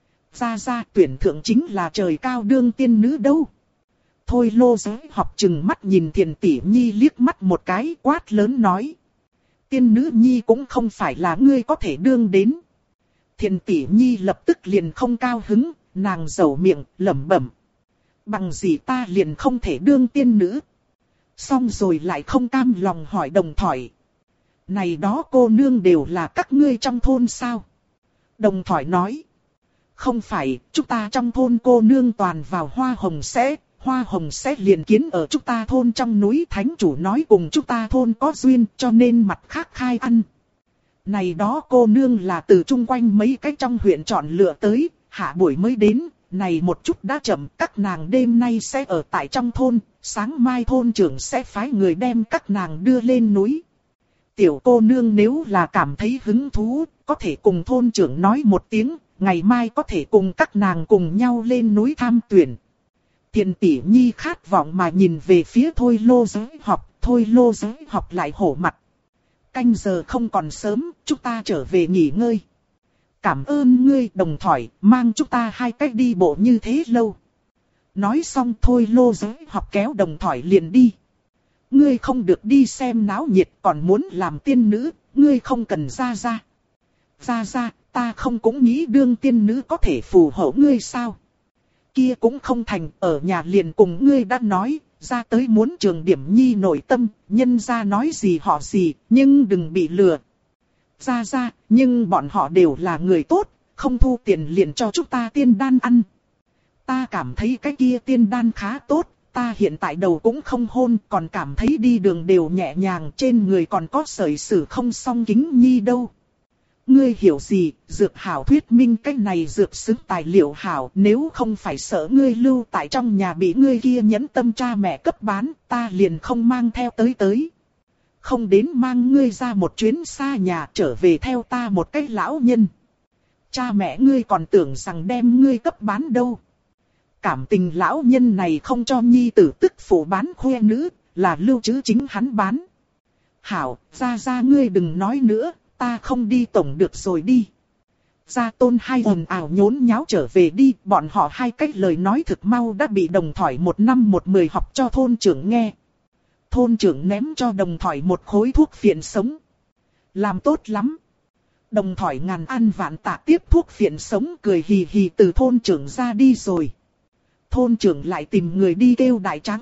Ra tuyển thượng chính là trời cao đương tiên nữ đâu. Thôi lô giới học chừng mắt nhìn Thiền Tỷ Nhi liếc mắt một cái, quát lớn nói. Tiên nữ Nhi cũng không phải là ngươi có thể đương đến. Thiền Tỷ Nhi lập tức liền không cao hứng, nàng dầu miệng, lẩm bẩm. Bằng gì ta liền không thể đương tiên nữ. Xong rồi lại không cam lòng hỏi Đồng Thỏi. Này đó cô nương đều là các ngươi trong thôn sao? Đồng thỏi nói. Không phải, chúng ta trong thôn cô nương toàn vào hoa hồng sẽ liền kiến ở chúng ta thôn trong núi, thánh chủ nói cùng chúng ta thôn có duyên cho nên mặt khác khai ăn. Này đó cô nương là từ chung quanh mấy cái trong huyện chọn lựa tới, hạ buổi mới đến, này một chút đã chậm, các nàng đêm nay sẽ ở tại trong thôn, sáng mai thôn trưởng sẽ phái người đem các nàng đưa lên núi. Tiểu cô nương nếu là cảm thấy hứng thú, có thể cùng thôn trưởng nói một tiếng, ngày mai có thể cùng các nàng cùng nhau lên núi tham tuyển. Thiền tỷ nhi khát vọng mà nhìn về phía Thôi Lô Giới Học lại hổ mặt. Canh giờ không còn sớm, chúng ta trở về nghỉ ngơi. Cảm ơn ngươi Đồng thỏi, mang chúng ta hai cách đi bộ như thế lâu. Nói xong Thôi Lô Giới Học kéo Đồng thỏi liền đi. Ngươi không được đi xem náo nhiệt, còn muốn làm tiên nữ, ngươi không cần ra. Ra, ta không cũng nghĩ đương tiên nữ có thể phù hộ ngươi sao? Kia cũng không thành, ở nhà liền cùng ngươi đã nói, ra tới muốn trường điểm nhi nội tâm, nhân ra nói gì họ gì, nhưng đừng bị lừa. Ra, nhưng bọn họ đều là người tốt, không thu tiền liền cho chúng ta tiên đan ăn. Ta cảm thấy cái kia tiên đan khá tốt, ta hiện tại đầu cũng không hôn, còn cảm thấy đi đường đều nhẹ nhàng, trên người còn có sợi sử không song kính nhi đâu. Ngươi hiểu gì, dược hảo thuyết minh cái này dược xứng tài liệu hảo, nếu không phải sợ ngươi lưu tại trong nhà bị ngươi kia nhẫn tâm cha mẹ cấp bán, ta liền không mang theo tới. Không đến mang ngươi ra một chuyến xa nhà trở về theo ta một cái lão nhân. Cha mẹ ngươi còn tưởng rằng đem ngươi cấp bán đâu. Cảm tình lão nhân này không cho nhi tử tức phụ bán khoe nữ, là lưu trữ chính hắn bán. Hảo, ra ngươi đừng nói nữa. Ta không đi tổng được rồi đi. Gia Tôn hai ồn ào nhốn nháo trở về đi, bọn họ hai cách lời nói thực mau đã bị Đồng thỏi 1 năm 1 10 học cho thôn trưởng nghe. Thôn trưởng ném cho Đồng thỏi một khối thuốc phiện sống. Làm tốt lắm. Đồng thỏi ngàn ăn vạn tạ tiếp thuốc phiện sống cười hì hì từ thôn trưởng ra đi rồi. Thôn trưởng lại tìm người đi kêu đại tráng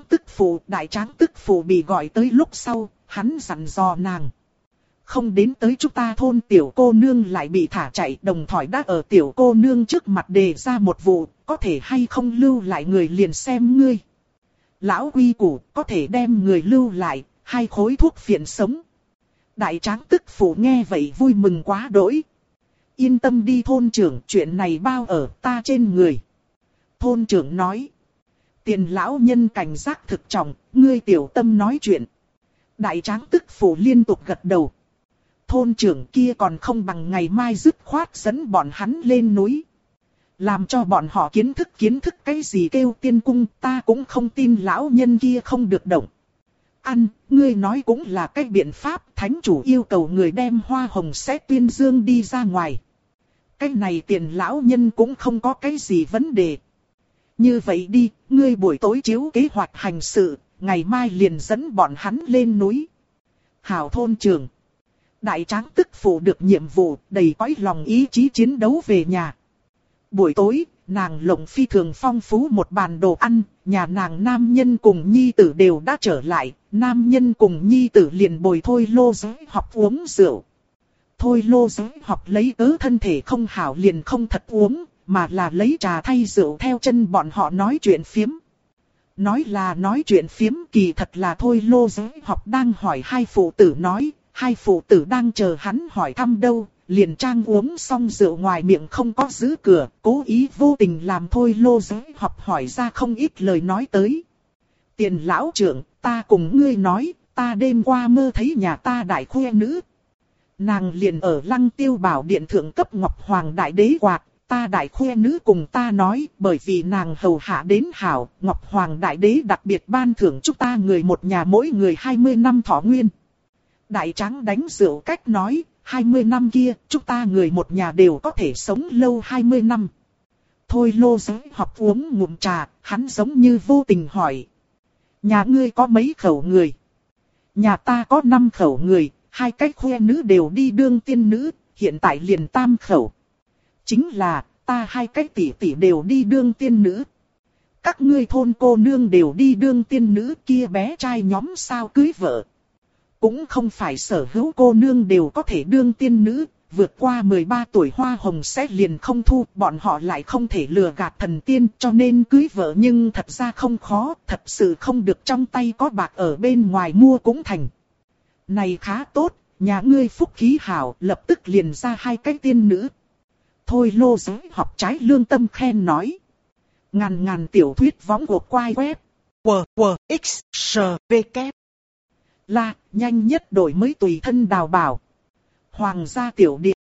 tức phụ bị gọi tới lúc sau, hắn dặn dò nàng. Không đến tới chúng ta thôn tiểu cô nương lại bị thả chạy, Đồng thỏi đã ở tiểu cô nương trước mặt đề ra một vụ, có thể hay không lưu lại người liền xem ngươi. Lão quy củ, có thể đem người lưu lại, 2 khối thuốc phiện sống. Đại tráng tức phụ nghe vậy vui mừng quá đỗi. Yên tâm đi thôn trưởng, chuyện này bao ở ta trên người. Thôn trưởng nói. Tiền lão nhân cảnh giác thực trọng, ngươi tiểu tâm nói chuyện. Đại tráng tức phụ liên tục gật đầu. Thôn trưởng kia còn không bằng ngày mai dứt khoát dẫn bọn hắn lên núi. Làm cho bọn họ kiến thức cái gì kêu tiên cung, ta cũng không tin lão nhân kia không được động. Ngươi nói cũng là cái biện pháp, thánh chủ yêu cầu người đem hoa hồng sẽ tuyên dương đi ra ngoài. Cái này tiền lão nhân cũng không có cái gì vấn đề. Như vậy đi, ngươi buổi tối chiếu kế hoạch hành sự, ngày mai liền dẫn bọn hắn lên núi. Hảo thôn trưởng. Đại tráng tức phụ được nhiệm vụ, đầy cõi lòng ý chí chiến đấu về nhà. Buổi tối, nàng lộng phi thường phong phú một bàn đồ ăn, nhà nàng nam nhân cùng nhi tử đều đã trở lại, nam nhân cùng nhi tử liền bồi Thôi Lô Giới Học uống rượu. Thôi Lô Giới Học lấy cớ thân thể không hảo liền không thật uống, mà là lấy trà thay rượu theo chân bọn họ nói chuyện phiếm. Nói là nói chuyện phiếm kỳ thật là Thôi Lô Giới Học đang hỏi hai phụ tử nói. Hai phụ tử đang chờ hắn hỏi thăm đâu, liền trang uống xong rượu ngoài miệng không có giữ cửa, cố ý vô tình làm Thôi Lô Giới Học hỏi ra không ít lời nói tới. Tiền lão trưởng, ta cùng ngươi nói, ta đêm qua mơ thấy nhà ta đại khuê nữ. Nàng liền ở Lăng Tiêu Bảo điện thượng cấp Ngọc Hoàng Đại Đế quạt, ta đại khuê nữ cùng ta nói, bởi vì nàng hầu hạ đến hảo, Ngọc Hoàng Đại Đế đặc biệt ban thưởng chúng ta người một nhà mỗi người 20 năm thọ nguyên. Đại tráng đánh rượu cách nói, 20 năm kia, chúng ta người một nhà đều có thể sống lâu 20 năm. Thôi Lô Giới Học uống ngụm trà, hắn giống như vô tình hỏi. Nhà ngươi có mấy khẩu người? Nhà ta có 5 khẩu người, 2 cái khuê nữ đều đi đương tiên nữ, hiện tại liền 3 khẩu. Chính là, ta 2 cái tỷ tỷ đều đi đương tiên nữ. Các ngươi thôn cô nương đều đi đương tiên nữ kia bé trai nhóm sao cưới vợ. Cũng không phải sở hữu cô nương đều có thể đương tiên nữ, vượt qua 13 tuổi hoa hồng sẽ liền không thu, bọn họ lại không thể lừa gạt thần tiên cho nên cưới vợ nhưng thật ra không khó, thật sự không được trong tay có bạc ở bên ngoài mua cũng thành. Này khá tốt, nhà ngươi phúc khí hảo, lập tức liền ra 2 cái tiên nữ. Thôi Lô Giới học trái lương tâm khen nói. Ngàn tiểu thuyết võng của quai web. WXSVK. Là, nhanh nhất đổi mới tùy thân đào bảo. Hoàng gia tiểu điện.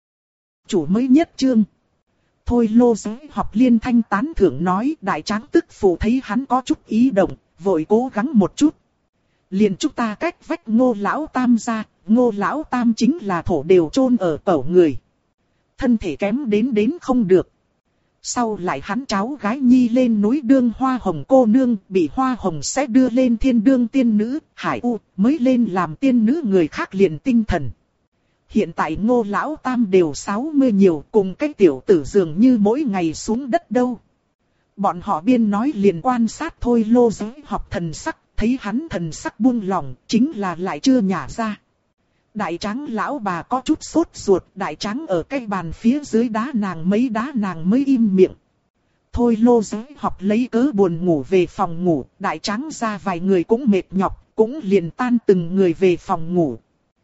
Chủ mới nhất chương. Thôi Lô Giới học liên thanh tán thưởng nói đại tráng tức phụ thấy hắn có chút ý động, vội cố gắng một chút. Liền chúng ta cách vách Ngô Lão Tam ra, Ngô Lão Tam chính là thổ đều chôn ở cẩu người. Thân thể kém đến không được. Sau lại hắn cháu gái nhi lên núi đương hoa hồng cô nương, bị hoa hồng sẽ đưa lên thiên đương tiên nữ, hải u mới lên làm tiên nữ người khác liền tinh thần. Hiện tại Ngô Lão Tam đều 60 nhiều, cùng cái tiểu tử dường như mỗi ngày xuống đất đâu. Bọn họ biên nói liền quan sát Thôi Lô Giới học thần sắc, thấy hắn thần sắc buông lỏng, chính là lại chưa nhả ra. Đại tráng lão bà có chút sốt ruột, đại tráng ở cái bàn phía dưới đá nàng mới im miệng. Thôi Lô Giới học lấy cớ buồn ngủ về phòng ngủ, đại tráng ra vài người cũng mệt nhọc, cũng liền tan từng người về phòng ngủ.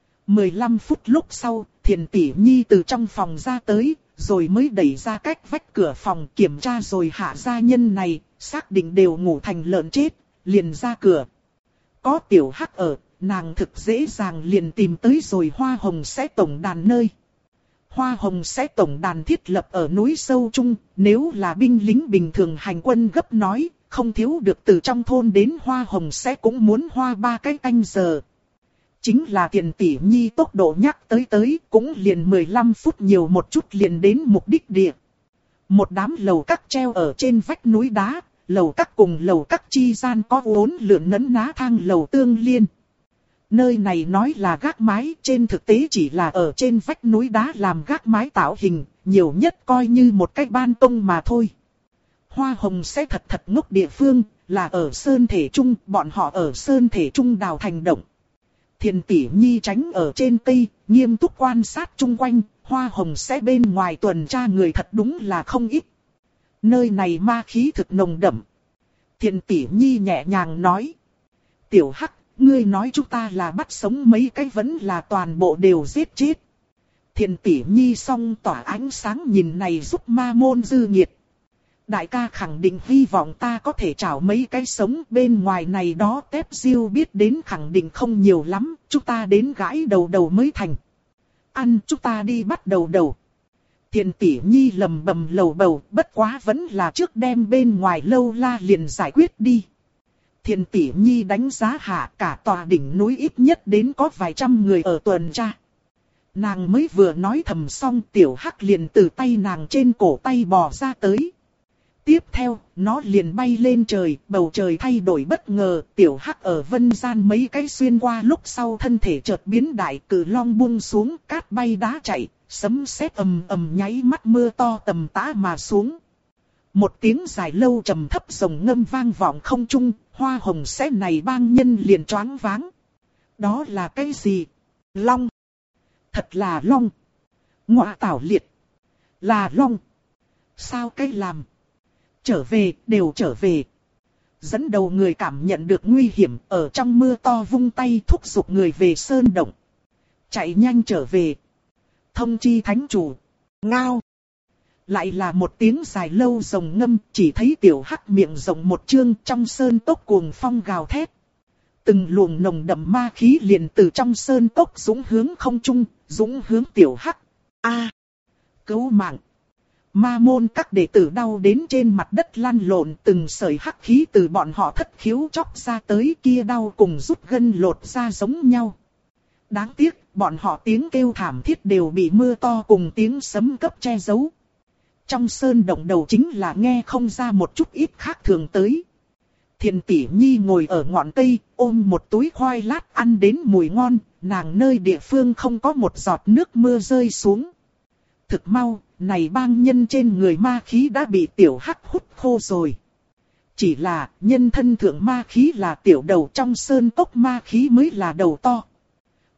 15 phút lúc sau, Thiền Tỷ Nhi từ trong phòng ra tới, rồi mới đẩy ra cách vách cửa phòng kiểm tra rồi hạ gia nhân này, xác định đều ngủ thành lợn chết, liền ra cửa. Có tiểu hắc ở, nàng thực dễ dàng liền tìm tới rồi Hoa Hồng sẽ tổng đàn nơi. Hoa Hồng sẽ tổng đàn thiết lập ở núi sâu trung, nếu là binh lính bình thường hành quân gấp nói, không thiếu được từ trong thôn đến Hoa Hồng sẽ cũng muốn hoa 3 cái canh giờ. Chính là Tiền Tỷ Nhi tốc độ nhắc tới cũng liền 15 phút nhiều một chút liền đến mục đích địa. Một đám lầu các treo ở trên vách núi đá, lầu các cùng lầu các chi gian có 4 lượn nấn ná thang lầu tương liên. Nơi này nói là gác mái, trên thực tế chỉ là ở trên vách núi đá làm gác mái tạo hình, nhiều nhất coi như một cái ban công mà thôi. Hoa Hồng sẽ thật ngốc địa phương, là ở Sơn Thể Trung, bọn họ ở Sơn Thể Trung đào thành động. Thiền Tỷ Nhi tránh ở trên cây, nghiêm túc quan sát chung quanh, Hoa Hồng sẽ bên ngoài tuần tra người thật đúng là không ít. Nơi này ma khí thực nồng đậm. Thiền Tỷ Nhi nhẹ nhàng nói. Tiểu Hắc, ngươi nói chúng ta là bắt sống mấy cái vẫn là toàn bộ đều giết chết. Thiền Tỷ Nhi song tỏa ánh sáng nhìn này giúp ma môn dư nghiệt. Đại ca khẳng định hy vọng ta có thể trảo mấy cái sống bên ngoài này đó tép diêu biết đến khẳng định không nhiều lắm, chúng ta đến gãi đầu mới thành. Ăn chúng ta đi bắt đầu. Thiền Tỷ Nhi lầm bầm lầu bầu, bất quá vẫn là trước đem bên ngoài lâu la liền giải quyết đi. Thiền Tỷ Nhi đánh giá hạ cả tòa đỉnh núi ít nhất đến có vài trăm người ở tuần tra. Nàng mới vừa nói thầm xong tiểu hắc liền từ tay nàng trên cổ tay bò ra tới. Tiếp theo, nó liền bay lên trời, bầu trời thay đổi bất ngờ, tiểu hắc ở vân gian mấy cái xuyên qua lúc sau thân thể chợt biến đại, cự long buông xuống, cát bay đá chạy, sấm sét ầm ầm nháy mắt mưa to tầm tã mà xuống. Một tiếng dài lâu trầm thấp rồng ngâm vang vọng không trung, Hoa Hồng sẽ này bang nhân liền choáng váng. Đó là cái gì? Long. Thật là long. Ngọa tảo liệt. Là long. Sao cái làm? Đều trở về. Dẫn đầu người cảm nhận được nguy hiểm, ở trong mưa to vung tay thúc giục người về sơn động. Chạy nhanh trở về. Thông chi thánh chủ. Ngao. Lại là một tiếng dài lâu rồng ngâm, chỉ thấy tiểu hắc miệng rộng một chương, trong sơn tốc cuồng phong gào thét. Từng luồng nồng đậm ma khí liền từ trong sơn tốc dũng hướng không trung, dũng hướng tiểu hắc. A, cứu mạng. Ma môn các đệ tử đau đến trên mặt đất lăn lộn, từng sợi hắc khí từ bọn họ thất khiếu chóc ra tới, kia đau cùng rút gân lột ra giống nhau. Đáng tiếc, bọn họ tiếng kêu thảm thiết đều bị mưa to cùng tiếng sấm cấp che giấu. Trong sơn động đầu chính là nghe không ra một chút ít khác thường tới. Thiền Tỷ Nhi ngồi ở ngọn cây, ôm một túi khoai lát ăn đến mùi ngon, nàng nơi địa phương không có một giọt nước mưa rơi xuống. Thực mau, này bang nhân trên người ma khí đã bị tiểu hắc hút khô rồi. Chỉ là nhân thân thượng ma khí là tiểu đầu, trong sơn cốc ma khí mới là đầu to.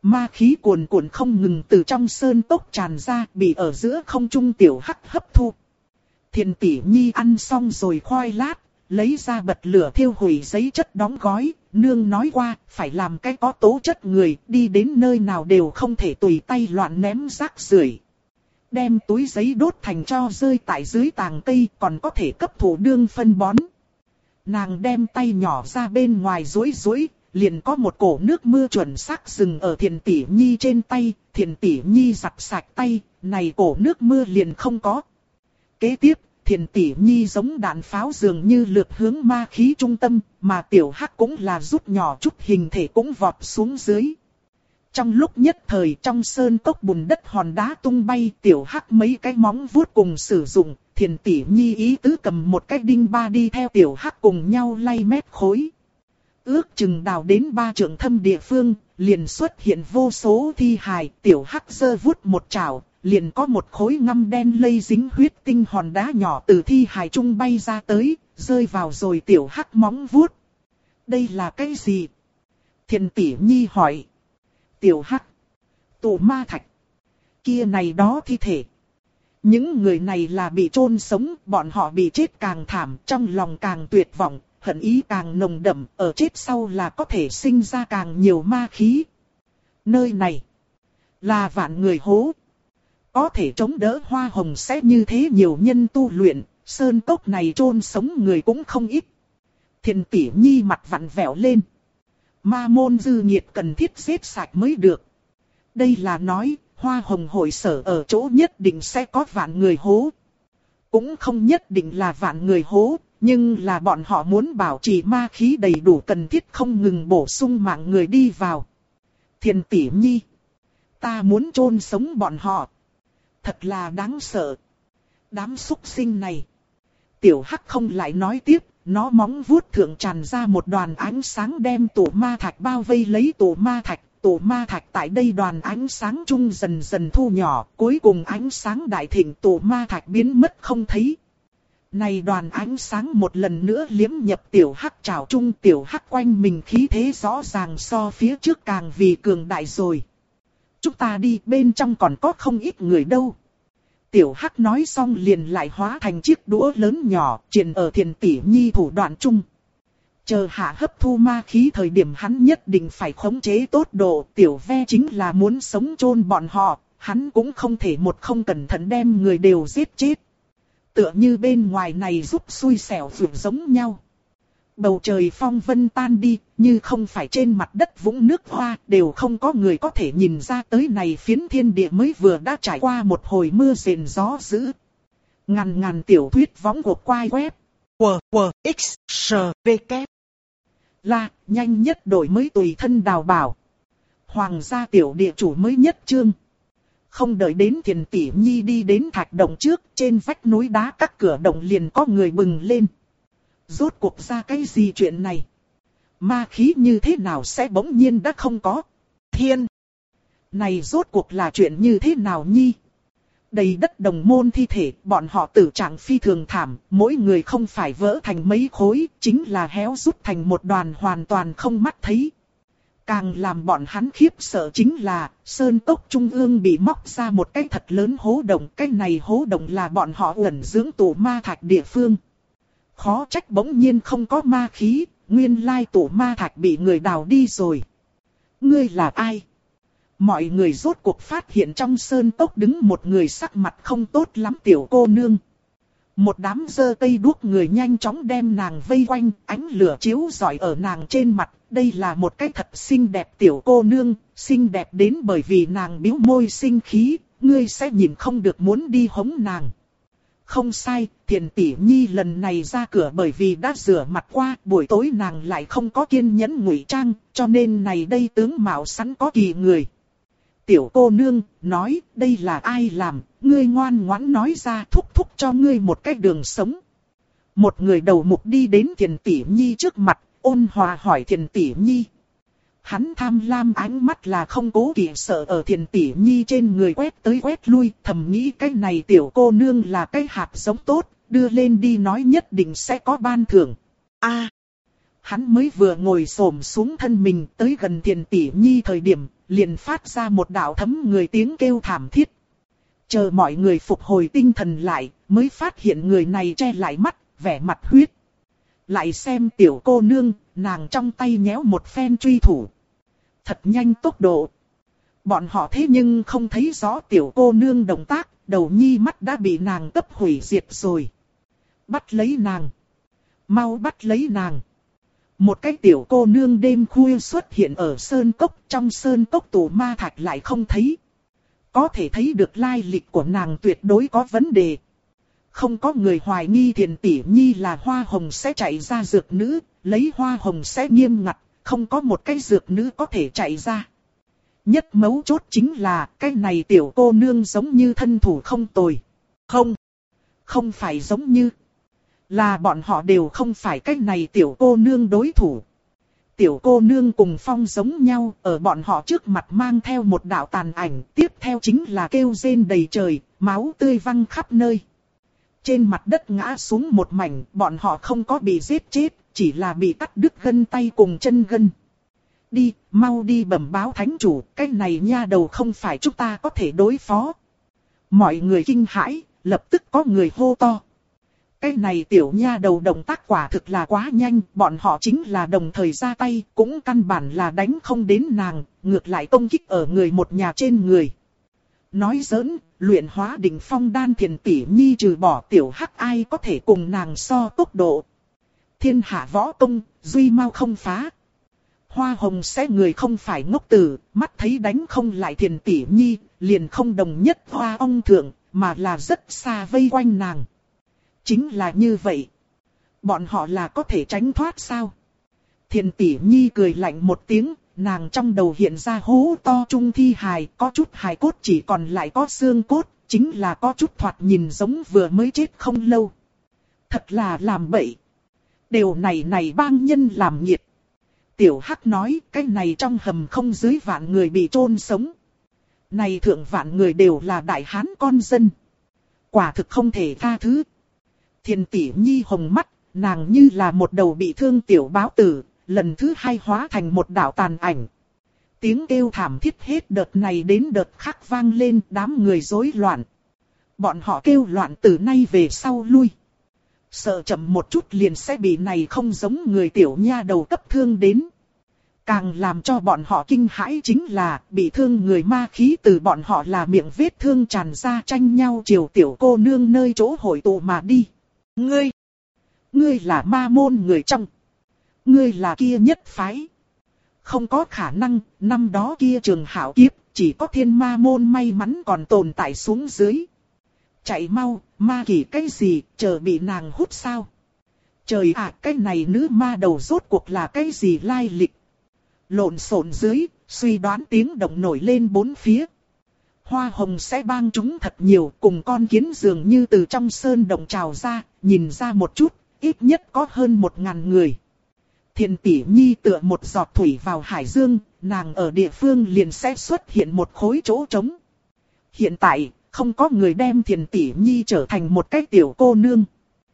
Ma khí cuồn cuộn không ngừng từ trong sơn cốc tràn ra, bị ở giữa không trung tiểu hắc hấp thu. Thiền tỷ nhi ăn xong rồi khoai lát, lấy ra bật lửa thiêu hủy giấy chất đóng gói, nương nói qua, phải làm cái có tố chất người, đi đến nơi nào đều không thể tùy tay loạn ném rác rưởi. Đem túi giấy đốt thành tro rơi tại dưới tàng cây, còn có thể cấp thủ đương phân bón. Nàng đem tay nhỏ ra bên ngoài duỗi duỗi, liền có một cổ nước mưa chuẩn xác dừng ở Thiền tỷ nhi trên tay, Thiền tỷ nhi giặt sạch tay, này cổ nước mưa liền không có. Kế tiếp, Thiền tỷ nhi giống đạn pháo dường như lược hướng ma khí trung tâm, mà tiểu hắc cũng là rút nhỏ chút hình thể cũng vọt xuống dưới. Trong lúc nhất thời trong sơn cốc bùn đất hòn đá tung bay, tiểu hắc mấy cái móng vuốt cùng sử dụng, Thiền tỷ nhi ý tứ cầm một cái đinh ba đi theo tiểu hắc cùng nhau lay mét khối. Ước chừng đào đến 3 trượng thâm địa phương, liền xuất hiện vô số thi hài, tiểu hắc giơ vuốt một chảo, liền có một khối ngăm đen lây dính huyết tinh hòn đá nhỏ từ thi hài trung bay ra tới, rơi vào rồi tiểu hắc móng vuốt. Đây là cái gì? Thiền tỷ nhi hỏi. Tiểu hắc. Tụ ma thạch. Kia này đó thi thể. Những người này là bị chôn sống, bọn họ bị chết càng thảm, trong lòng càng tuyệt vọng, hận ý càng nồng đậm, ở chết sau là có thể sinh ra càng nhiều ma khí. Nơi này là vạn người hố. Có thể chống đỡ hoa hồng sẽ như thế nhiều nhân tu luyện, sơn cốc này chôn sống người cũng không ít. Thiền tỷ nhi mặt vặn vẹo lên. Ma môn dư nhiệt cần thiết giết sạch mới được. Đây là nói, hoa hồng hội sở ở chỗ nhất định sẽ có vạn người hố. Cũng không nhất định là vạn người hố, nhưng là bọn họ muốn bảo trì ma khí đầy đủ cần thiết không ngừng bổ sung mạng người đi vào. Thiền tỷ nhi. Ta muốn chôn sống bọn họ. Thật là đáng sợ. Đám súc sinh này. Tiểu hắc không lại nói tiếp, nó móng vuốt thượng tràn ra một đoàn ánh sáng đem tổ ma thạch bao vây lấy tổ ma thạch tại đây đoàn ánh sáng trung dần dần thu nhỏ, cuối cùng ánh sáng đại thịnh tổ ma thạch biến mất không thấy. Này đoàn ánh sáng một lần nữa liếm nhập tiểu hắc trảo trung, tiểu hắc quanh mình khí thế rõ ràng so phía trước càng vì cường đại rồi. Chúng ta đi, bên trong còn có không ít người đâu. Tiểu hắc nói xong liền lại hóa thành chiếc đũa lớn nhỏ, truyền ở Thiền tỷ nhi thủ đoạn chung. Chờ hạ hấp thu ma khí thời điểm hắn nhất định phải khống chế tốt độ, tiểu ve chính là muốn sống chôn bọn họ, hắn cũng không thể một không cẩn thận đem người đều giết chết. Tựa như bên ngoài này giúp xui xẻo vượt giống nhau. Bầu trời phong vân tan đi, như không phải trên mặt đất vũng nước hoa, đều không có người có thể nhìn ra tới này phiến thiên địa mới vừa đã trải qua một hồi mưa rền gió dữ. Ngàn ngàn tiểu thuyết võng cuộc quay web. WXSVK là nhanh nhất đổi mới tùy thân đào bảo. Hoàng gia tiểu địa chủ mới nhất chương. Không đợi đến Thiền tỷ nhi đi đến thạch động trước, trên vách núi đá các cửa động liền có người bừng lên. Rốt cuộc ra cái gì chuyện này? Ma khí như thế nào sẽ bỗng nhiên đã không có? Thiên! Này rốt cuộc là chuyện như thế nào nhi? Đầy đất đồng môn thi thể, bọn họ tử trạng phi thường thảm, mỗi người không phải vỡ thành mấy khối, chính là héo rút thành một đoàn hoàn toàn không mắt thấy. Càng làm bọn hắn khiếp sợ chính là, sơn cốc trung ương bị móc ra một cái thật lớn hố động, cái này hố động là bọn họ ẩn dưỡng tổ ma thạch địa phương. Khó trách bỗng nhiên không có ma khí, nguyên lai tổ ma thạch bị người đào đi rồi. Ngươi là ai? Mọi người rốt cuộc phát hiện trong sơn cốc đứng một người sắc mặt không tốt lắm tiểu cô nương. Một đám giơ cây đuốc người nhanh chóng đem nàng vây quanh, ánh lửa chiếu rọi ở nàng trên mặt. Đây là một cái thật xinh đẹp tiểu cô nương, xinh đẹp đến bởi vì nàng bĩu môi sinh khí, ngươi sẽ nhìn không được muốn đi hống nàng. Không sai, Thiền tỷ nhi lần này ra cửa bởi vì đã rửa mặt qua, buổi tối nàng lại không có kiên nhẫn ngụy trang, cho nên này đây tướng mạo sẵn có kỳ người. Tiểu cô nương, nói, đây là ai làm, ngươi ngoan ngoãn nói ra thúc thúc cho ngươi một cái đường sống. Một người đầu mục đi đến Thiền tỷ nhi trước mặt, ôn hòa hỏi Thiền tỷ nhi. Hắn tham lam ánh mắt là không cố kỵ sợ ở Thiền tỷ nhi trên người quét tới quét lui, thầm nghĩ cái này tiểu cô nương là cái hạt giống tốt, đưa lên đi nói nhất định sẽ có ban thưởng. Hắn mới vừa ngồi xổm xuống thân mình tới gần Thiền tỷ nhi thời điểm, liền phát ra một đạo thấm người tiếng kêu thảm thiết. Chờ mọi người phục hồi tinh thần lại, mới phát hiện người này che lại mắt, vẻ mặt huyết. Lại xem tiểu cô nương, nàng trong tay nhéo một phen truy thủ. Thật nhanh tốc độ. Bọn họ thế nhưng không thấy rõ tiểu cô nương động tác, đầu nhi mắt đã bị nàng tấp hủy diệt rồi. Bắt lấy nàng. Mau bắt lấy nàng. Một cái tiểu cô nương đêm khuya xuất hiện ở sơn cốc, trong sơn cốc tủ ma thạch lại không thấy. Có thể thấy được lai lịch của nàng tuyệt đối có vấn đề. Không có người hoài nghi Thiền tỷ nhi là hoa hồng sẽ chạy ra dược nữ, lấy hoa hồng sẽ nghiêm ngặt, không có một cái dược nữ có thể chạy ra. Nhất mấu chốt chính là cái này tiểu cô nương giống như thân thủ không tồi. Không phải giống như. Là bọn họ đều không phải cái này tiểu cô nương đối thủ. Tiểu cô nương cùng Phong giống nhau, ở bọn họ trước mặt mang theo một đạo tàn ảnh, tiếp theo chính là kêu rên đầy trời, máu tươi văng khắp nơi. Trên mặt đất ngã xuống một mảnh, bọn họ không có bị giết chết, chỉ là bị cắt đứt gân tay cùng chân gân. Đi, mau đi bẩm báo thánh chủ, cái này nha đầu không phải chúng ta có thể đối phó. Mọi người kinh hãi, lập tức có người hô to. Cái này tiểu nha đầu động tác quả thực là quá nhanh, bọn họ chính là đồng thời ra tay, cũng căn bản là đánh không đến nàng, ngược lại công kích ở người một nhà trên người. Nói giỡn, luyện hóa đỉnh phong đan Thiền tỷ nhi trừ bỏ tiểu hắc ai có thể cùng nàng so tốc độ. Thiên hạ võ công, duy mau không phá. Hoa hồng sẽ người không phải ngốc tử, mắt thấy đánh không lại Thiền tỷ nhi, liền không đồng nhất hoa ong thượng, mà là rất xa vây quanh nàng. Chính là như vậy. Bọn họ là có thể tránh thoát sao? Thiền tỷ nhi cười lạnh một tiếng, nàng trong đầu hiện ra hố to trung thi hài, có chút hài cốt chỉ còn lại có xương cốt, chính là có chút thoạt nhìn giống vừa mới chết không lâu. Thật là làm bậy. Điều này bang nhân làm nhiệt. Tiểu Hắc nói, cái này trong hầm không dưới vạn người bị chôn sống. Này thượng vạn người đều là đại hán con dân. Quả thực không thể tha thứ. Thiền tỷ nhi hồng mắt, nàng như là một đầu bị thương tiểu báo tử, lần thứ hai hóa thành một đạo tàn ảnh. Tiếng kêu thảm thiết hết đợt này đến đợt khác vang lên, đám người rối loạn. Bọn họ kêu loạn từ nay về sau lui. Sợ chậm một chút liền sẽ bị này không giống người tiểu nha đầu cấp thương đến. Càng làm cho bọn họ kinh hãi chính là bị thương người ma khí từ bọn họ là miệng vết thương tràn ra tranh nhau chiều tiểu cô nương nơi chỗ hội tụ mà đi. Ngươi là ma môn người trong. Ngươi là kia nhất phái. Không có khả năng, năm đó kia trường hảo kiếp, chỉ có thiên ma môn may mắn còn tồn tại xuống dưới. Chạy mau, ma kỳ cái gì, chờ bị nàng hút sao? Trời ạ, cái này nữ ma đầu rốt cuộc là cái gì lai lịch? Lộn xộn dưới, suy đoán tiếng động nổi lên bốn phía. Hoa hồng sẽ bang chúng thật nhiều, cùng con kiến dường như từ trong sơn động trào ra, nhìn ra một chút, ít nhất có hơn 1000 người. Thiền tỷ nhi tựa một giọt thủy vào hải dương, nàng ở địa phương liền sẽ xuất hiện một khối chỗ trống. Hiện tại, không có người đem Thiền tỷ nhi trở thành một cái tiểu cô nương.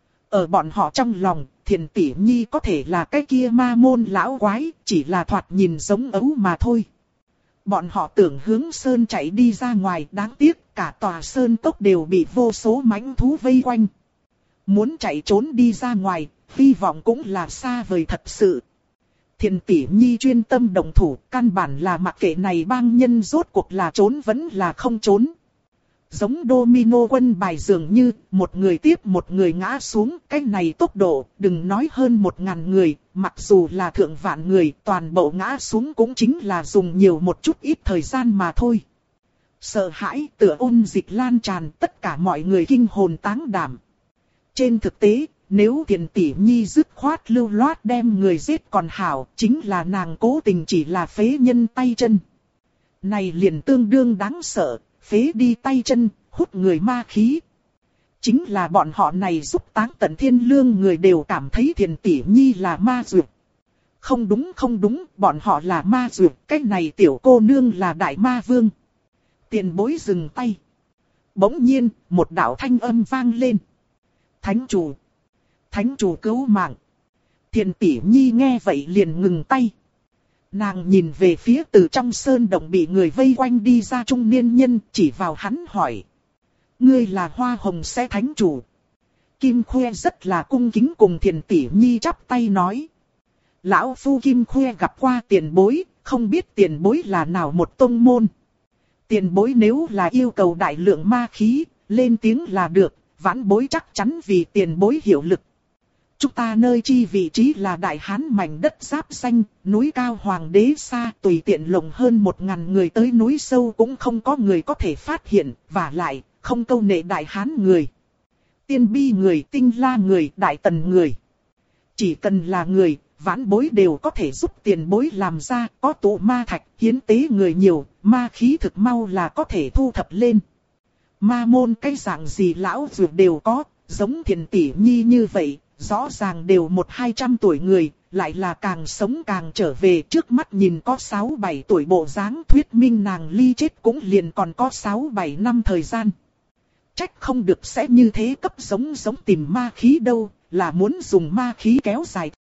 Ở bọn họ trong lòng, Thiền tỷ nhi có thể là cái kia ma môn lão quái, chỉ là thoạt nhìn giống ấu mà thôi. Bọn họ tưởng hướng sơn chạy đi ra ngoài, đáng tiếc cả tòa sơn cốc đều bị vô số mãnh thú vây quanh. Muốn chạy trốn đi ra ngoài, hy vọng cũng là xa vời thật sự. Thiền tỷ nhi chuyên tâm động thủ, căn bản là mặc kệ này bang nhân rốt cuộc là trốn vẫn là không trốn. Giống domino quân bài dường như, một người tiếp một người ngã xuống, cái này tốc độ, đừng nói hơn 1000 người, mặc dù là thượng vạn người, toàn bộ ngã xuống cũng chính là dùng nhiều một chút ít thời gian mà thôi. Sợ hãi, tựa ôn dịch lan tràn, tất cả mọi người kinh hồn táng đảm. Trên thực tế, nếu Thiền tỷ nhi dứt khoát lưu loát đem người giết còn hảo, chính là nàng cố tình chỉ là phế nhân tay chân. Này liền tương đương đáng sợ. Phế đi tay chân, hút người ma khí. Chính là bọn họ này giúp Táng Tận Thiên Lương người đều cảm thấy Thiền tỷ nhi là ma dược. Không đúng, bọn họ là ma dược, cái này tiểu cô nương là đại ma vương. Tiền bối dừng tay. Bỗng nhiên, một đạo thanh âm vang lên. Thánh chủ cứu mạng. Thiền tỷ nhi nghe vậy liền ngừng tay. Nàng nhìn về phía từ trong sơn động bị người vây quanh đi ra trung niên nhân, chỉ vào hắn hỏi. Ngươi là Hoa Hồng Xe Thánh Chủ. Kim Khuê rất là cung kính cùng Thiền Tỷ Nhi chắp tay nói. Lão Phu Kim Khuê gặp qua tiền bối, không biết tiền bối là nào một tông môn. Tiền bối nếu là yêu cầu đại lượng ma khí, lên tiếng là được, vãn bối chắc chắn vì tiền bối hiệu lực. Chúng ta nơi chi vị trí là Đại Hán mảnh đất giáp xanh, núi cao hoàng đế xa, tùy tiện lồng hơn 1000 người tới núi sâu cũng không có người có thể phát hiện, và lại, không câu nệ Đại Hán người. Tiên Bi người, Tinh La người, Đại Tần người. Chỉ cần là người, vãn bối đều có thể giúp tiền bối làm ra, có tụ ma thạch, hiến tế người nhiều, ma khí thực mau là có thể thu thập lên. Ma môn cái dạng gì lão dược đều có, giống Thiền Tỷ Nhi như vậy, rõ ràng đều 100-200 tuổi người, lại là càng sống càng trở về, trước mắt nhìn có 6-7 tuổi bộ dáng, thuyết minh nàng ly chết cũng liền còn có 6-7 năm thời gian. Trách không được sẽ như thế cấp giống tìm ma khí đâu, là muốn dùng ma khí kéo dài